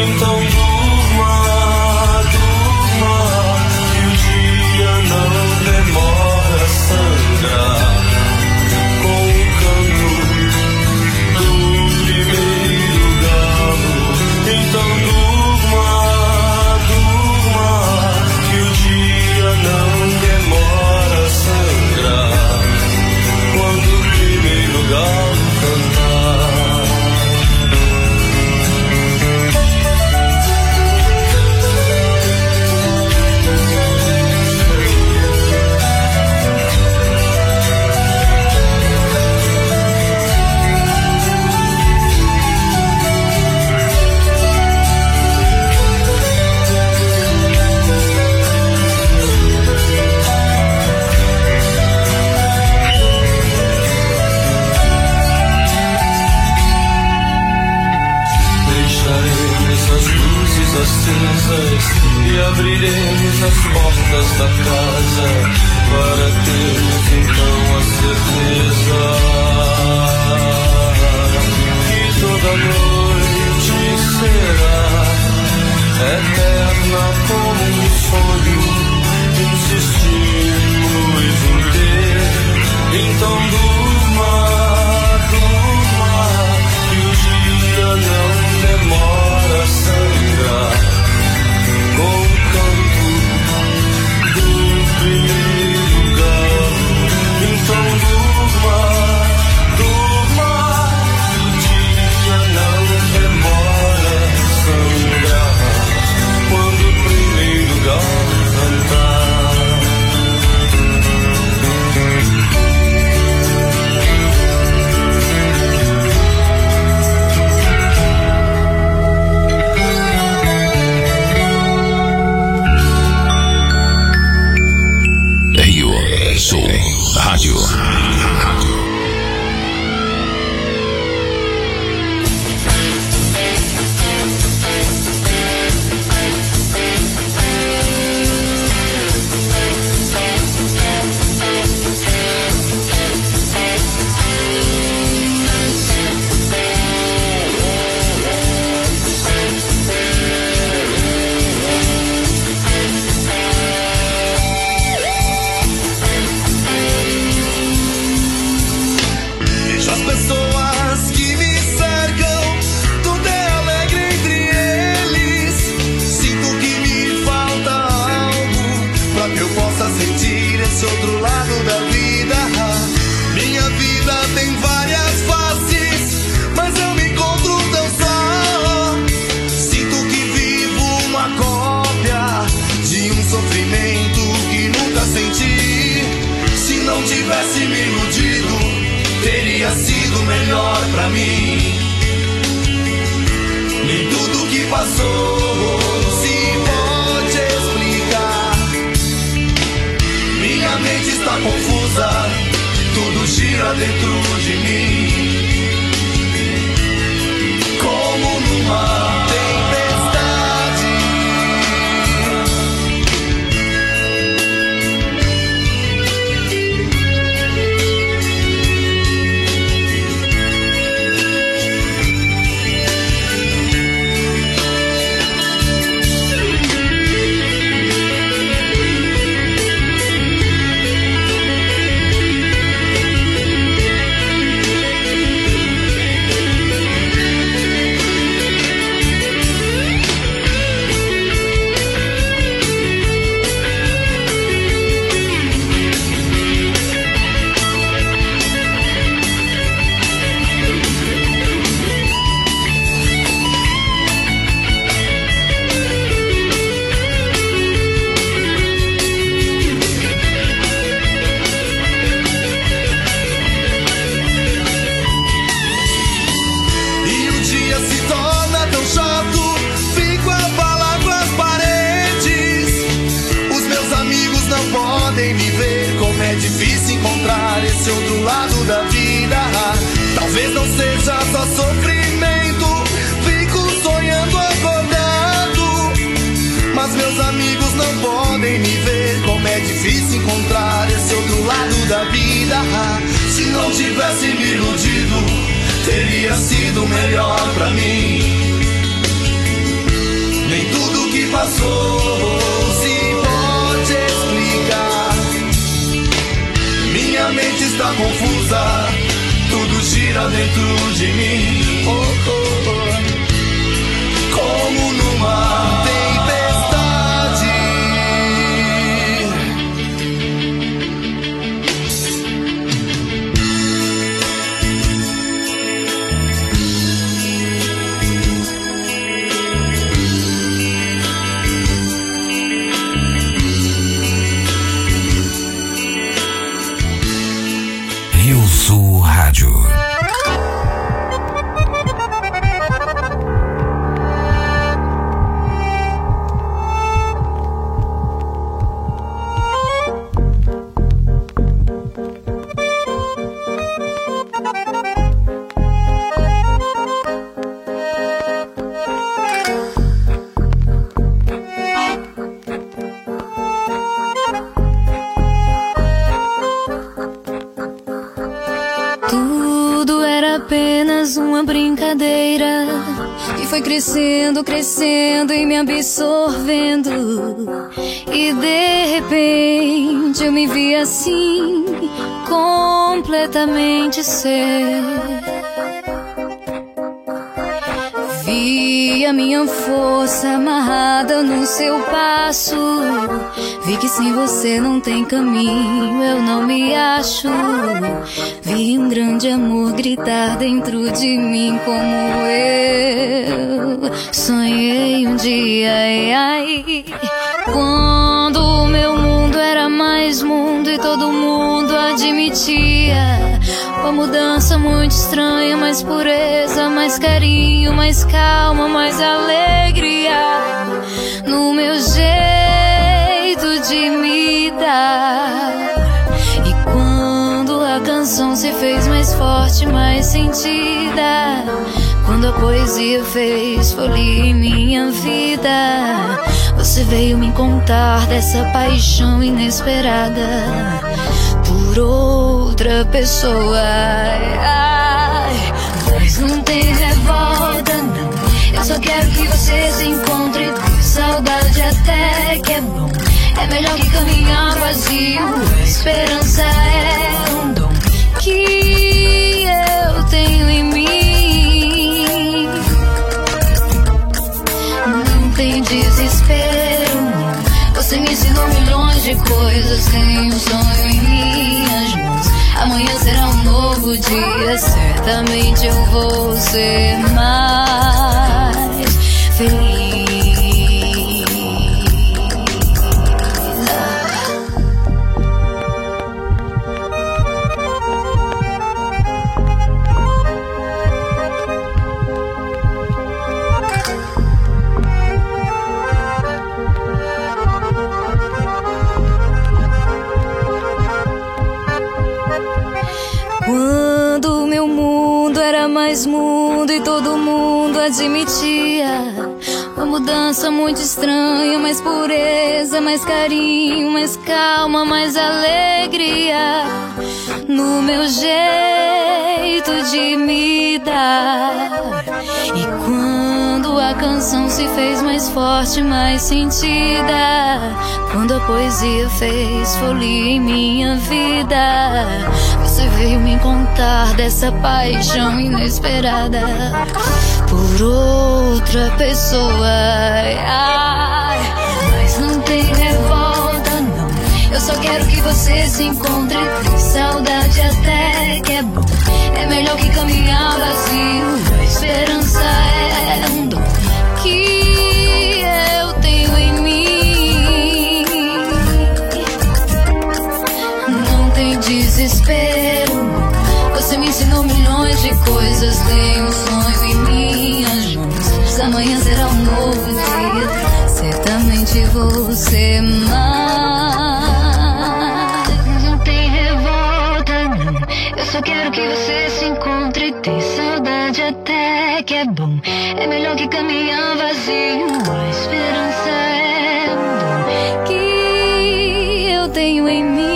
Rádio. Outro lado da vida, minha vida tem várias faces, mas eu me encontro tão só. Sinto que vivo uma cópia de um sofrimento que nunca senti. Se não tivesse me iludido, teria sido melhor pra mim. Nem tudo que passou se pode explicar. Minha mente está confusa, tudo gira dentro de mim, como numa tempestade. Esse outro lado da vida, talvez não seja só sofrimento. Fico sonhando acordado, mas meus amigos não podem me ver. Como é difícil encontrar esse outro lado da vida. Se não tivesse me iludido, teria sido melhor pra mim. Nem tudo que passou se pode explicar. Minha mente está confusa, tudo gira dentro de mim, como numa tempestade. Rio Sul Rádio. Uma brincadeira que foi crescendo, crescendo e me absorvendo. E de repente eu me vi assim, completamente ser. Vi a minha força amarrada no seu passo. Vi que sem você não tem caminho, eu não me acho. Vi um grande amor gritar dentro de mim como eu sonhei um dia, ai, ai. Quando o meu mundo era mais mundo e todo mundo admitia uma mudança muito estranha, mais pureza, mais carinho, mais calma, mais alegria no meu jeito de me dar. E quando canção se fez mais forte, mais sentida, quando a poesia fez folia em minha vida. Você veio me contar dessa paixão inesperada por outra pessoa. Ai, mas não tem revolta, não. Eu só quero que você se encontre. Saudade até que é bom. É melhor que caminhar vazio. A esperança é um dom que eu tenho em mim. Não tem desespero, não. Você me ensinou milhões de coisas. Tem um sonho em minhas mãos. Amanhã será um novo dia. Certamente eu vou ser mais feliz. Quando meu mundo era mais mundo e todo mundo admitia uma mudança muito estranha, mais pureza, mais carinho, mais calma, mais alegria no meu jeito de me dar. E quando a canção se fez mais forte, mais sentida, quando a poesia fez folia em minha vida, você veio me contar dessa paixão inesperada por outra pessoa. Ai, mas não tem revolta, não. Eu só quero que você se encontre. Saudade até que é bom. É melhor que caminhar vazio. A esperança é um dom que eu tenho em mim. Não tem desespero, não. Você me ensinou milhões de coisas. Tem um sonho em minhas mãos. Amanhã será um novo dia. Certamente vou ser mais. Não tem revolta, não. Eu só quero que você se encontre. Ter saudade até que é bom. É melhor que caminhar vazio. A esperança é um dom que eu tenho em mim.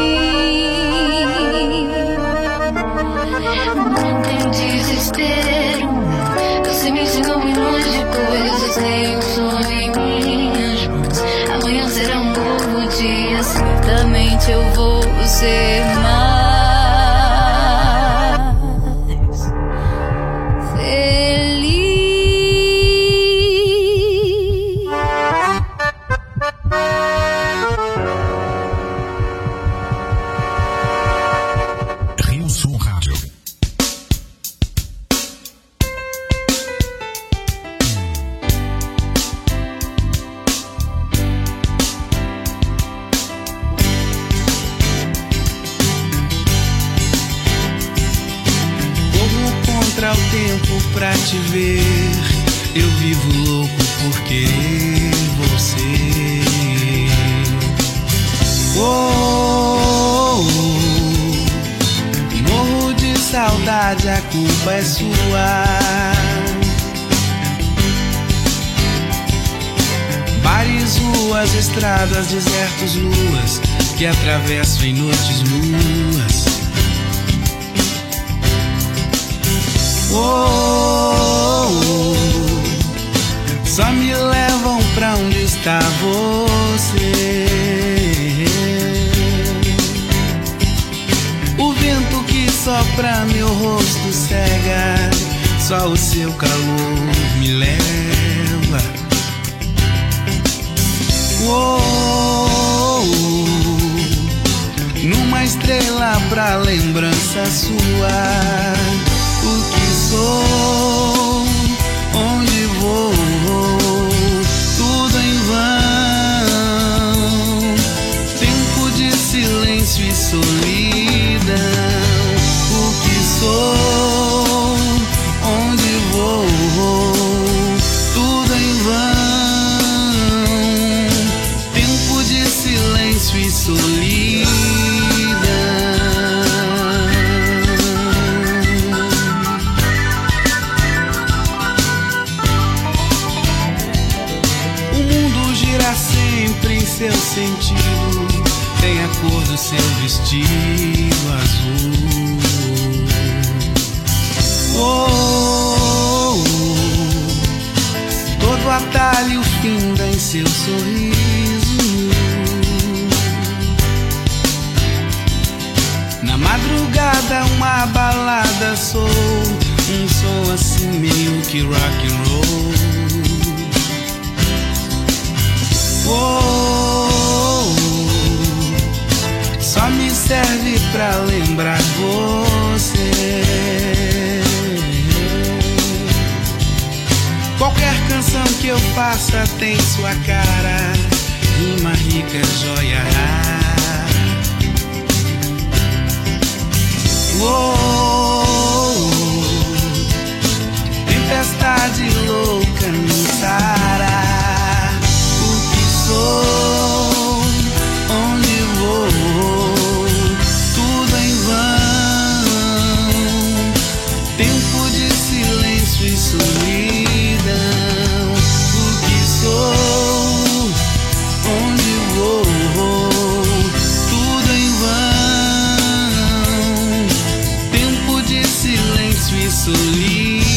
Não tem desespero, não. Você me ensinou milhões de coisas. Tem um sonho em minhas mãos. Amanhã será um novo dia. Certamente eu vou ser mais feliz. Rio Sul Rádio. Contra o tempo pra te ver, eu vivo louco por querer você. Morro de saudade, a culpa é sua. Bares, ruas, estradas, desertos, luas que atravesso em noites nuas. Só me levam pra onde está você. O vento que sopra meu rosto cega, só o seu calor me leva. Numa estrela pra lembrança sua. O que sou, onde vou, tudo em vão. Tempo de silêncio e solidão. O que sou, onde vou, tudo em vão. Tempo de silêncio e solidão. sentido, tem a cor do seu vestido azul. Oh, todo atalho finda em seu sorriso. Na madrugada uma balada soa, um som assim meio que rock and roll. Oh, só me serve pra lembrar você. Qualquer canção que eu faça tem sua cara, rima rica, joia rara. Oh, tempestade louca no Saara. O que sou, onde vou, tudo em vão. Tempo de silêncio e solidão. O que sou, onde vou, tudo em vão. Tempo de silêncio e solidão.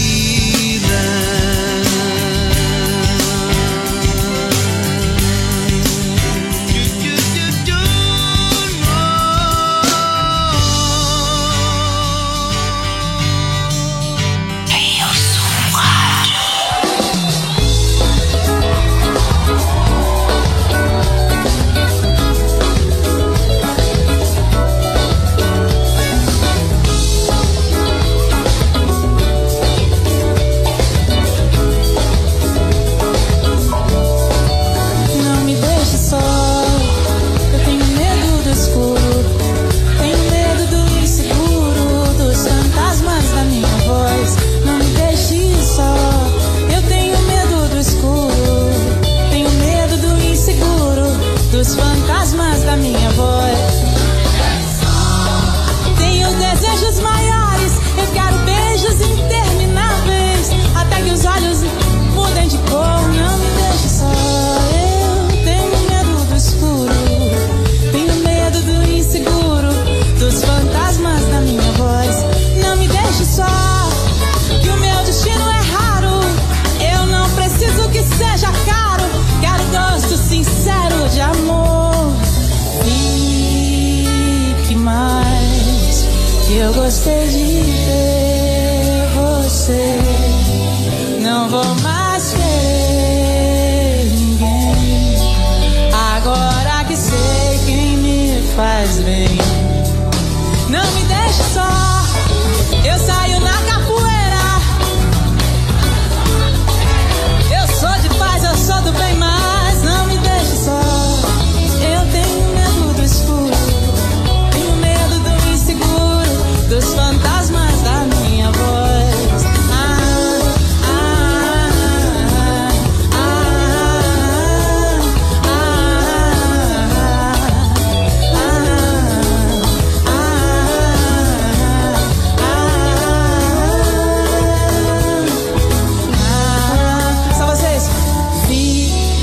Dos fantasmas da minha voz. Tenho desejos maiores, eu quero beijos intermináveis, até que os olhos mudem de cor. Não me deixe só, eu tenho medo do escuro, tenho medo do inseguro, dos fantasmas da minha voz. Não me deixe só, que o meu destino é raro, eu não preciso que seja caro, quero gosto sincero de amor. Fique mais, que eu gostei de ter você. Não vou mais querer ninguém, agora que sei quem me faz bem. Não me deixe só, eu saio na capoeira. Eu sou de paz, eu sou do bem, mas não me deixe só. Eu tenho medo do escuro, tenho medo do inseguro, dos fantasmas da minha voz. Só vocês. Fique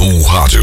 Sul Rádio.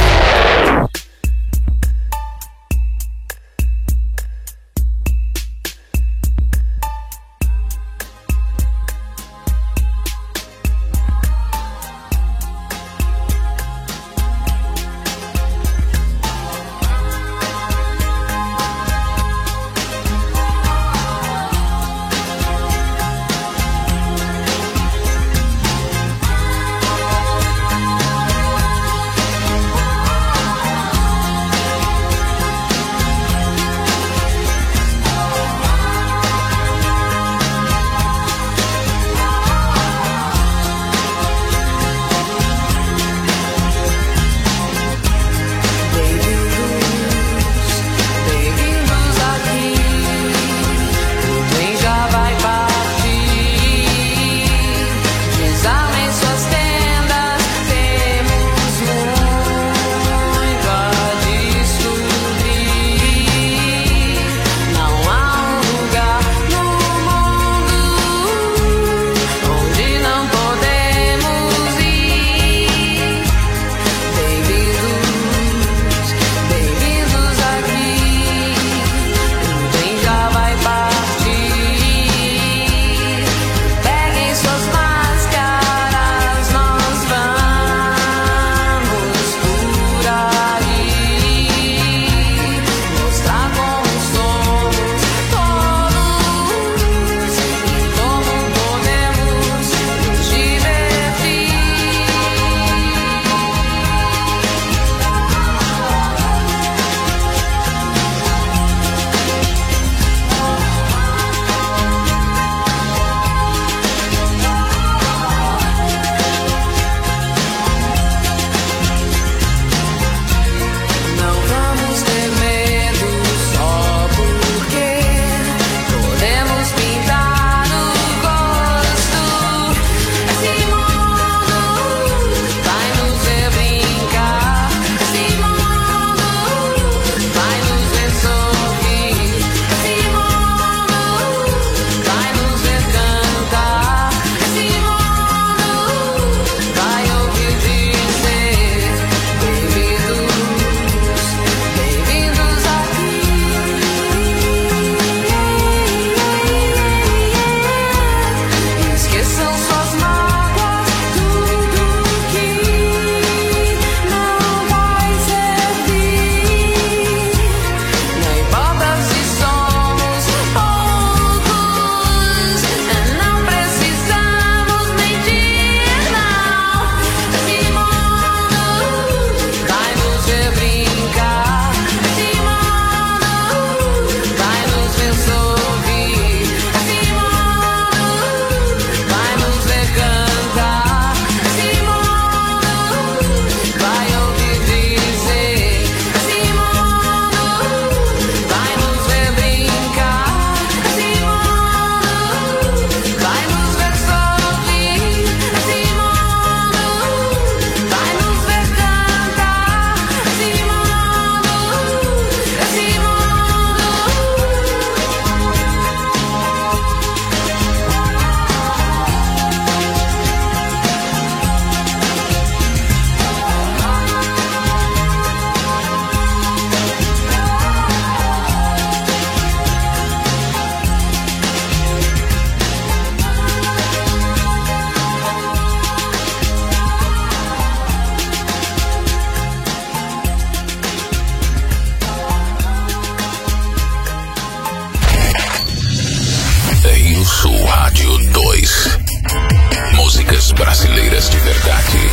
brasileiras de verdade.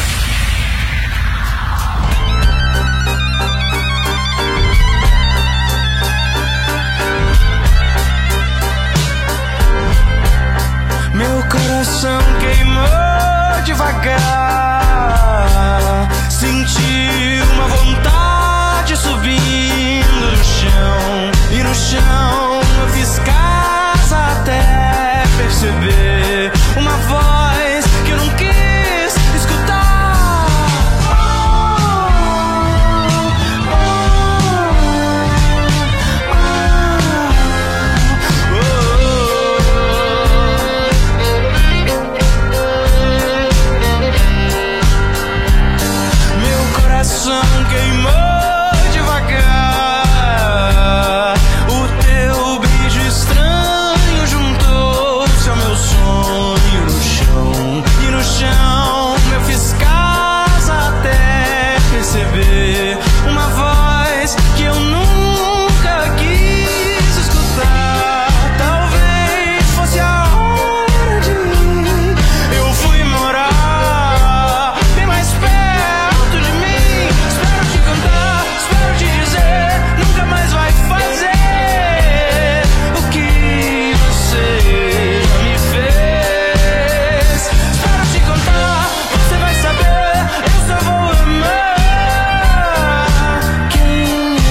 Meu coração queimou devagar, senti uma vontade subindo no chão, e no chão eu fiz casa até perceber uma voz que eu não quis escutar. Meu coração queimou devagar. O teu beijo estranho juntou-se ao meu sonho no chão. E no chão eu fiz casa até perceber uma voz que eu nunca quis escutar. Talvez fosse a hora de mim. Eu fui morar bem mais perto de mim. Espero te cantar, espero te dizer, nunca mais vai fazer o que você já me fez. Espero te contar, você vai saber, eu só vou amar quem eu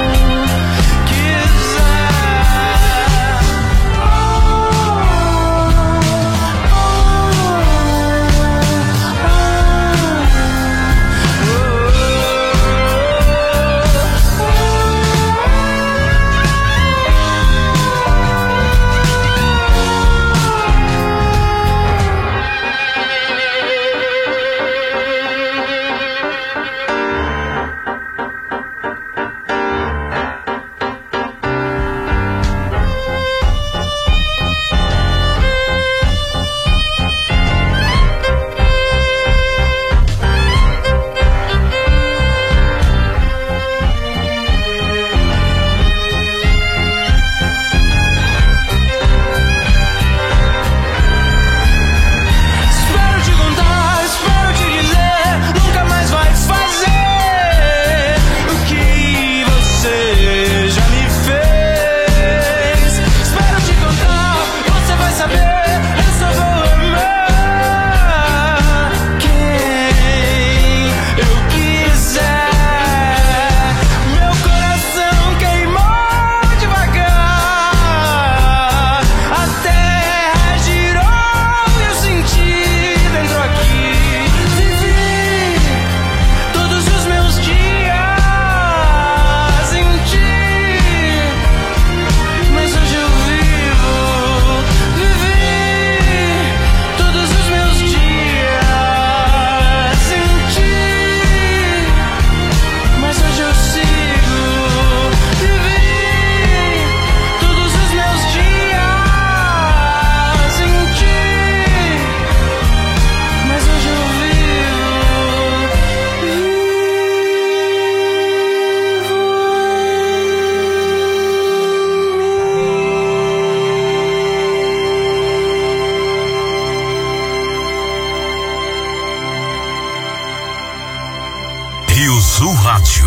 Rio Sul Rádio.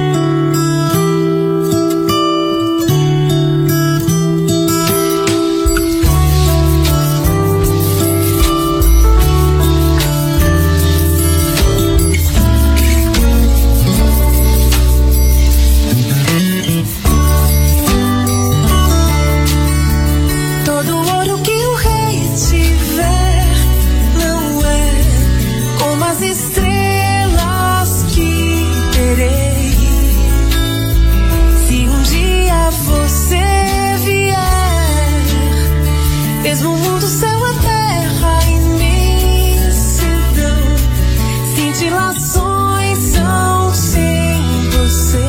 Todo ouro que o rei tiver não é como as estrelas que terei. Se um dia você vier, mesmo o mundo, céu, a terra, imensidão, cintilações são sem você.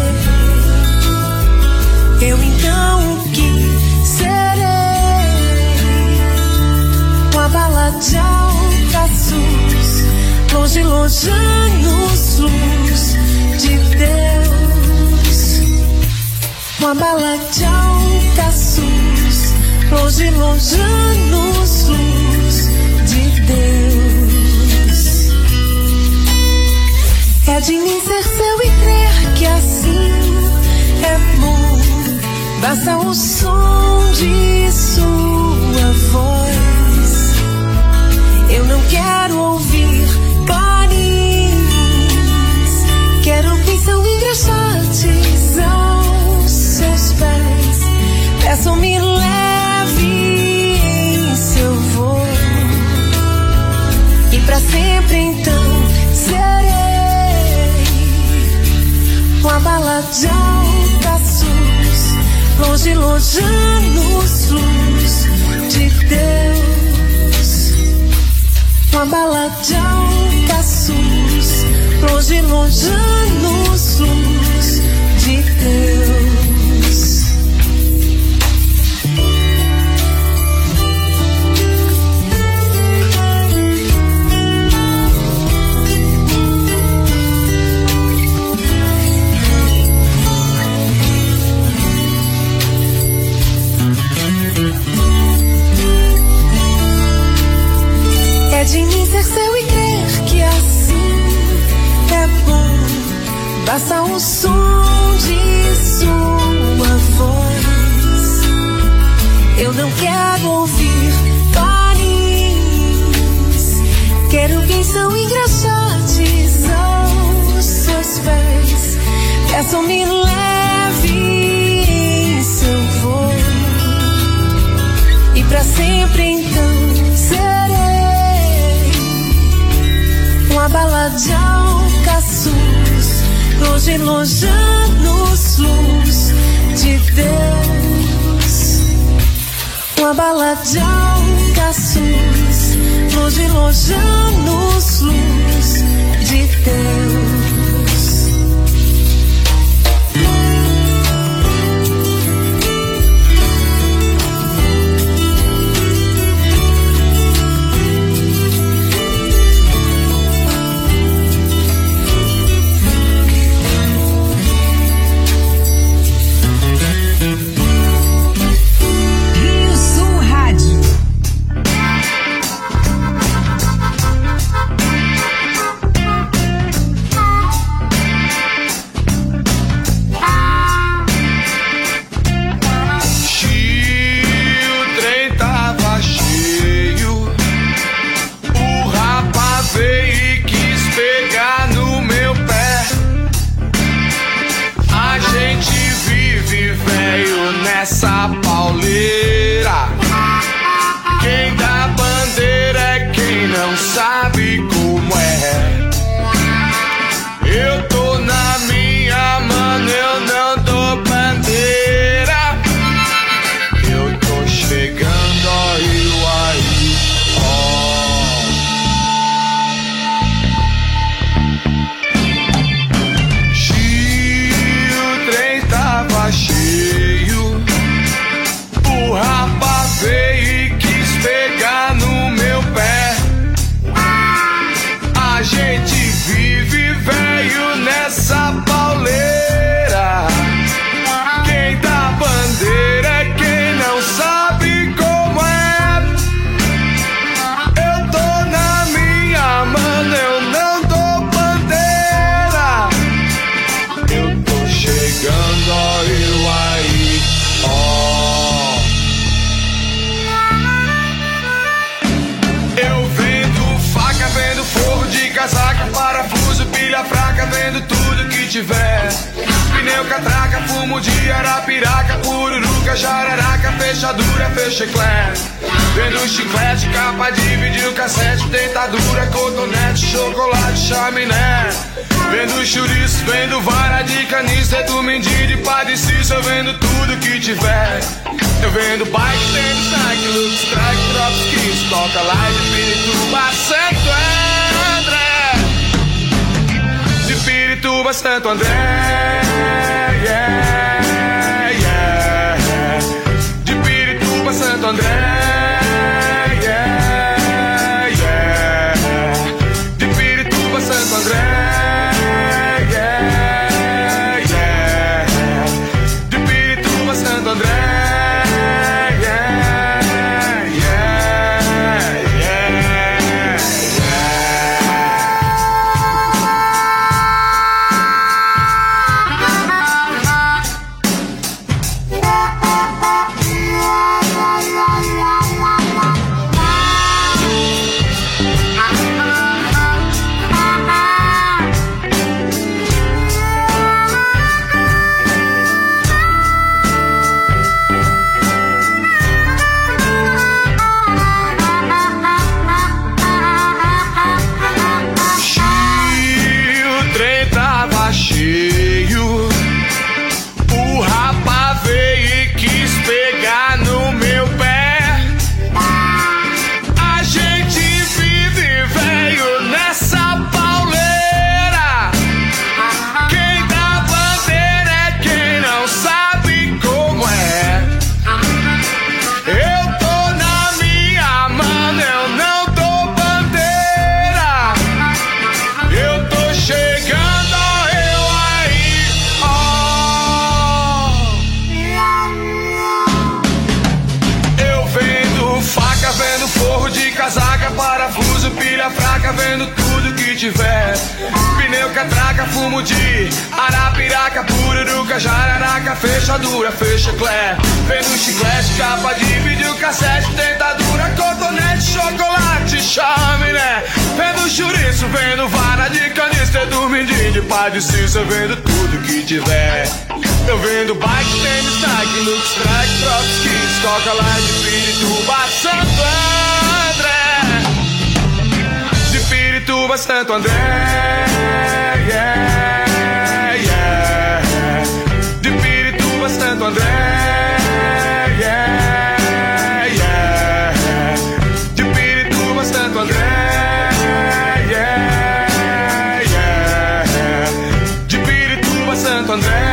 Eu então o que serei? Uma bala de Alcaçuz, longe, longe, anos luz de Deus. Uma bala de Alcaçuz, longe, longe, anos luz de Deus. É de mim ser seu e crer que assim é bom. Basta o som de sua voz. Eu não quero ouvir clarins, quero bênção e engraxates aos seus pés. Peço-me leve em seu voo, e pra sempre então serei uma bala de Alcaçuz, longe, longe, anos luz de Deus. Uma bala de Alcaçuz, longe, longe, anos-luz de Deus. É de mim ser seu e crer que assim é bom. Basta o som de sua voz. Eu não quero ouvir barulhos. Quero bênção e engraxates aos seus pés. Peço-me leve em seu voo. E pra sempre então serei uma bala de alcaçuz, longe, longe, anos-luz de Deus. Uma bala de alcaçuz, longe, longe, anos-luz de Deus. Essa pauleira, quem dá bandeira é quem não sabe como é. Eu tô na minha, mano, eu não dou bandeira. Eu tô chegando, ó, eu aí, ó. O trem tava cheio, o rapaz veio e quis pegar no meu pé. A gente vive velho nessa pauleira. Quem dá bandeira é quem não sabe como é. Eu tô na minha, mano, eu não dou bandeira. Eu tô chegando, ó, eu aí, ó. Vendo forro de casaca, parafuso, pilha fraca, vendo tudo que tiver. Pneu, catraca, fumo de arapiraca, pururuca, jararaca, fechadura, fecheclé. Vendo chiclete, capa de vídeo, cassete, dentadura, cotonete, chocolate, chaminé. Vendo chouriço, vendo vara de caniço, é do mendigo de Padre Cícero, eu vendo tudo que tiver. Eu vendo bike, vendo snack, look, strike, drops, kiss, toca lá de Pirituba, Santo André. De Pirituba, Santo André, yeah, yeah. De Pirituba, Santo André, yeah, yeah. De Pirituba, Santo André, yeah, yeah. De Pirituba, Santo André. tiver. Pneu, catraca, fumo de arapiraca, pururuca, jararaca, fechadura, fecha clé. Vendo chiclete, capa de videocassete, dentadura, cotonete, chocolate, chaminé. Vendo chouriço, vendo vara de canister, dormidinho de pá de cissa, vendo tudo que tiver. Eu vendo bike, tênis, Nike, Lux, Track, Drops, Kids, Coca, Light, Pirituba, Santo André. De Pirituba, Santo André, yeah, yeah. De Pirituba, Santo André, yeah, yeah. De Pirituba, Santo André, yeah, yeah. De Pirituba, Santo André.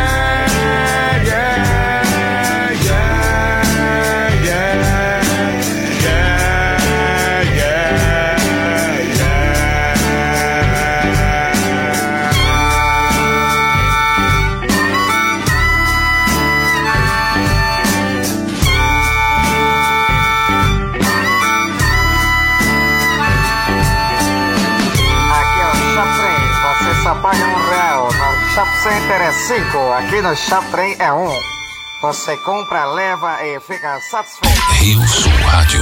Paga R$1, no Shop Center é 5, aqui no Shop Trem é 1. Você compra, leva e fica satisfeito. Rio Sul Rádio.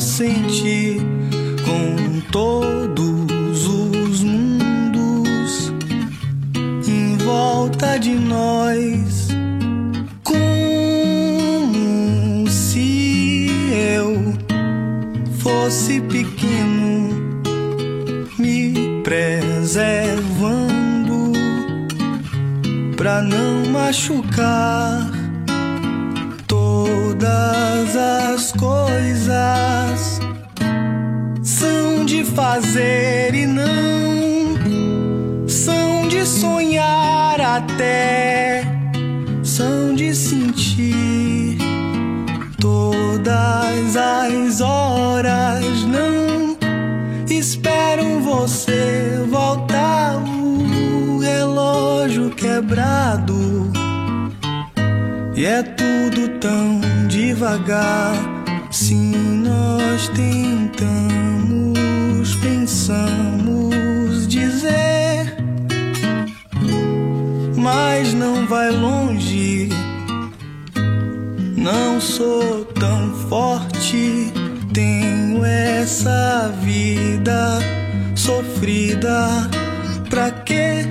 inocente com todos os mundos em volta de nós, como se eu fosse pequeno, me preservando pra não machucar. Todas as coisas são de fazer e não são de sonhar, até são de sentir. Todas as horas não esperam você voltar. O relógio quebrado e é tudo tão devagar. Sim, nós tentamos, pensamos dizer, mas não vai longe. Não sou tão forte, tenho essa vida sofrida. Pra quê?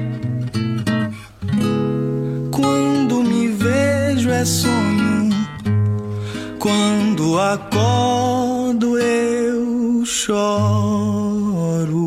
Quando me vejo é sonho, quando acordo eu choro.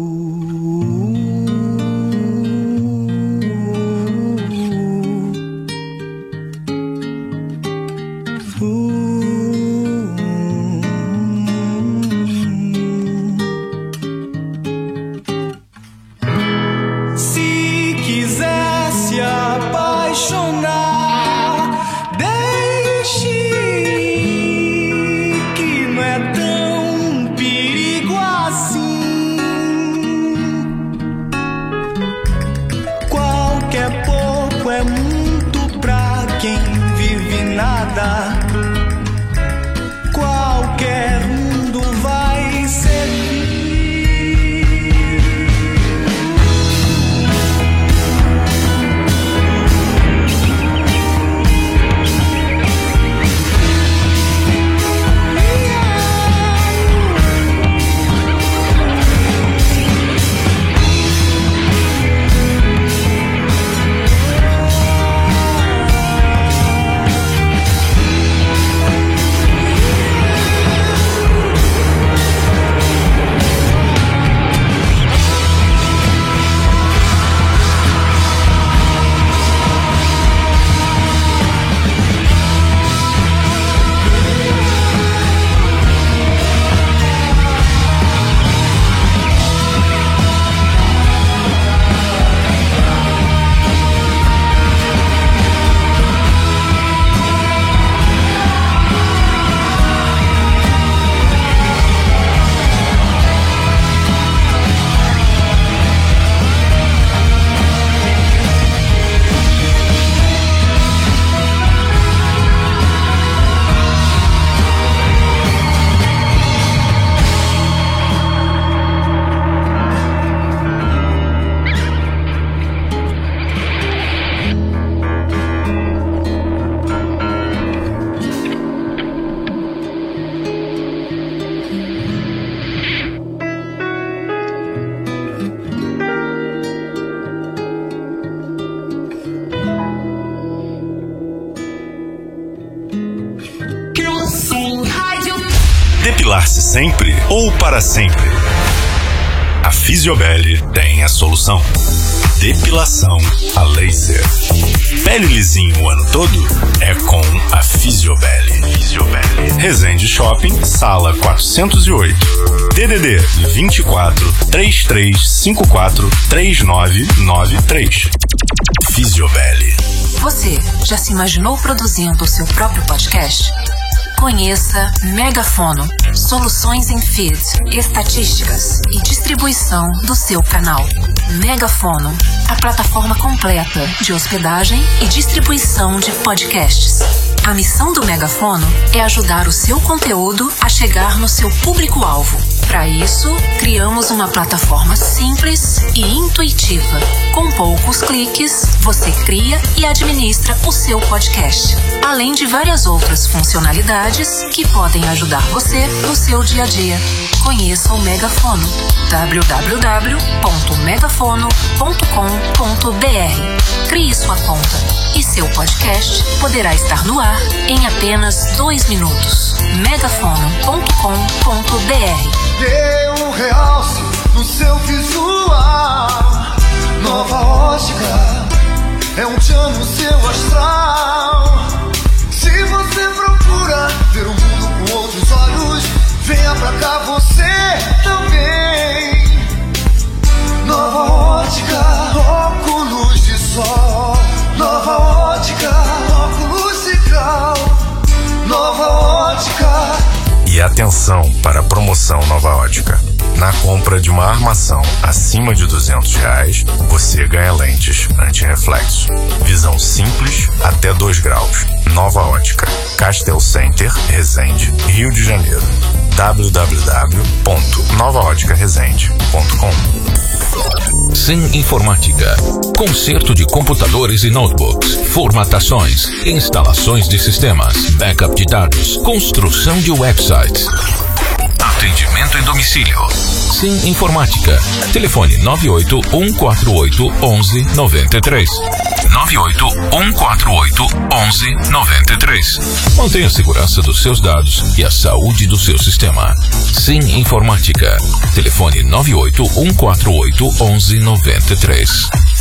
Qualquer mundo vai servir. Depilar-se sempre ou para sempre? A Fisiobel tem a solução. Depilação a laser. Pele lisinho o ano todo? É com a Fisiobel. Resende Shopping, sala 408. DDD 24 3354 3993. Fisiobel. Você já se imaginou produzindo o seu próprio podcast? Conheça Megafono, soluções em feed, estatísticas e distribuição do seu canal. Megafono, a plataforma completa de hospedagem e distribuição de podcasts. A missão do Megafono é ajudar o seu conteúdo a chegar no seu público-alvo. Para isso, criamos uma plataforma simples e intuitiva. Com poucos cliques, você cria e administra o seu podcast, além de várias outras funcionalidades que podem ajudar você no seu dia a dia. Conheça o Megafono, www.megafono.com.br. Crie sua conta e seu podcast poderá estar no ar em apenas 2 minutos. megafono.com.br. Dê um realce no seu visual. Nova Ótica é um tchan no seu astral. Se você procura ver o mundo com outros olhos, venha pra cá você também. Nova Ótica, óculos de sol. Nova Ótica, óculos de grau. Nova Ótica. E atenção para a promoção Nova Ótica. Na compra de uma armação acima de R$200, você ganha lentes anti-reflexo. Visão simples até 2 graus. Nova Ótica. Castel Center, Resende, Rio de Janeiro. www.novaóticaresende.com. Sim Informática. Conserto de computadores e notebooks, formatações, instalações de sistemas, backup de dados, construção de websites. Atendimento em domicílio. Sim Informática. Telefone 981481193. 981481193. Mantenha a segurança dos seus dados e a saúde do seu sistema. Sim Informática. Telefone 981481193.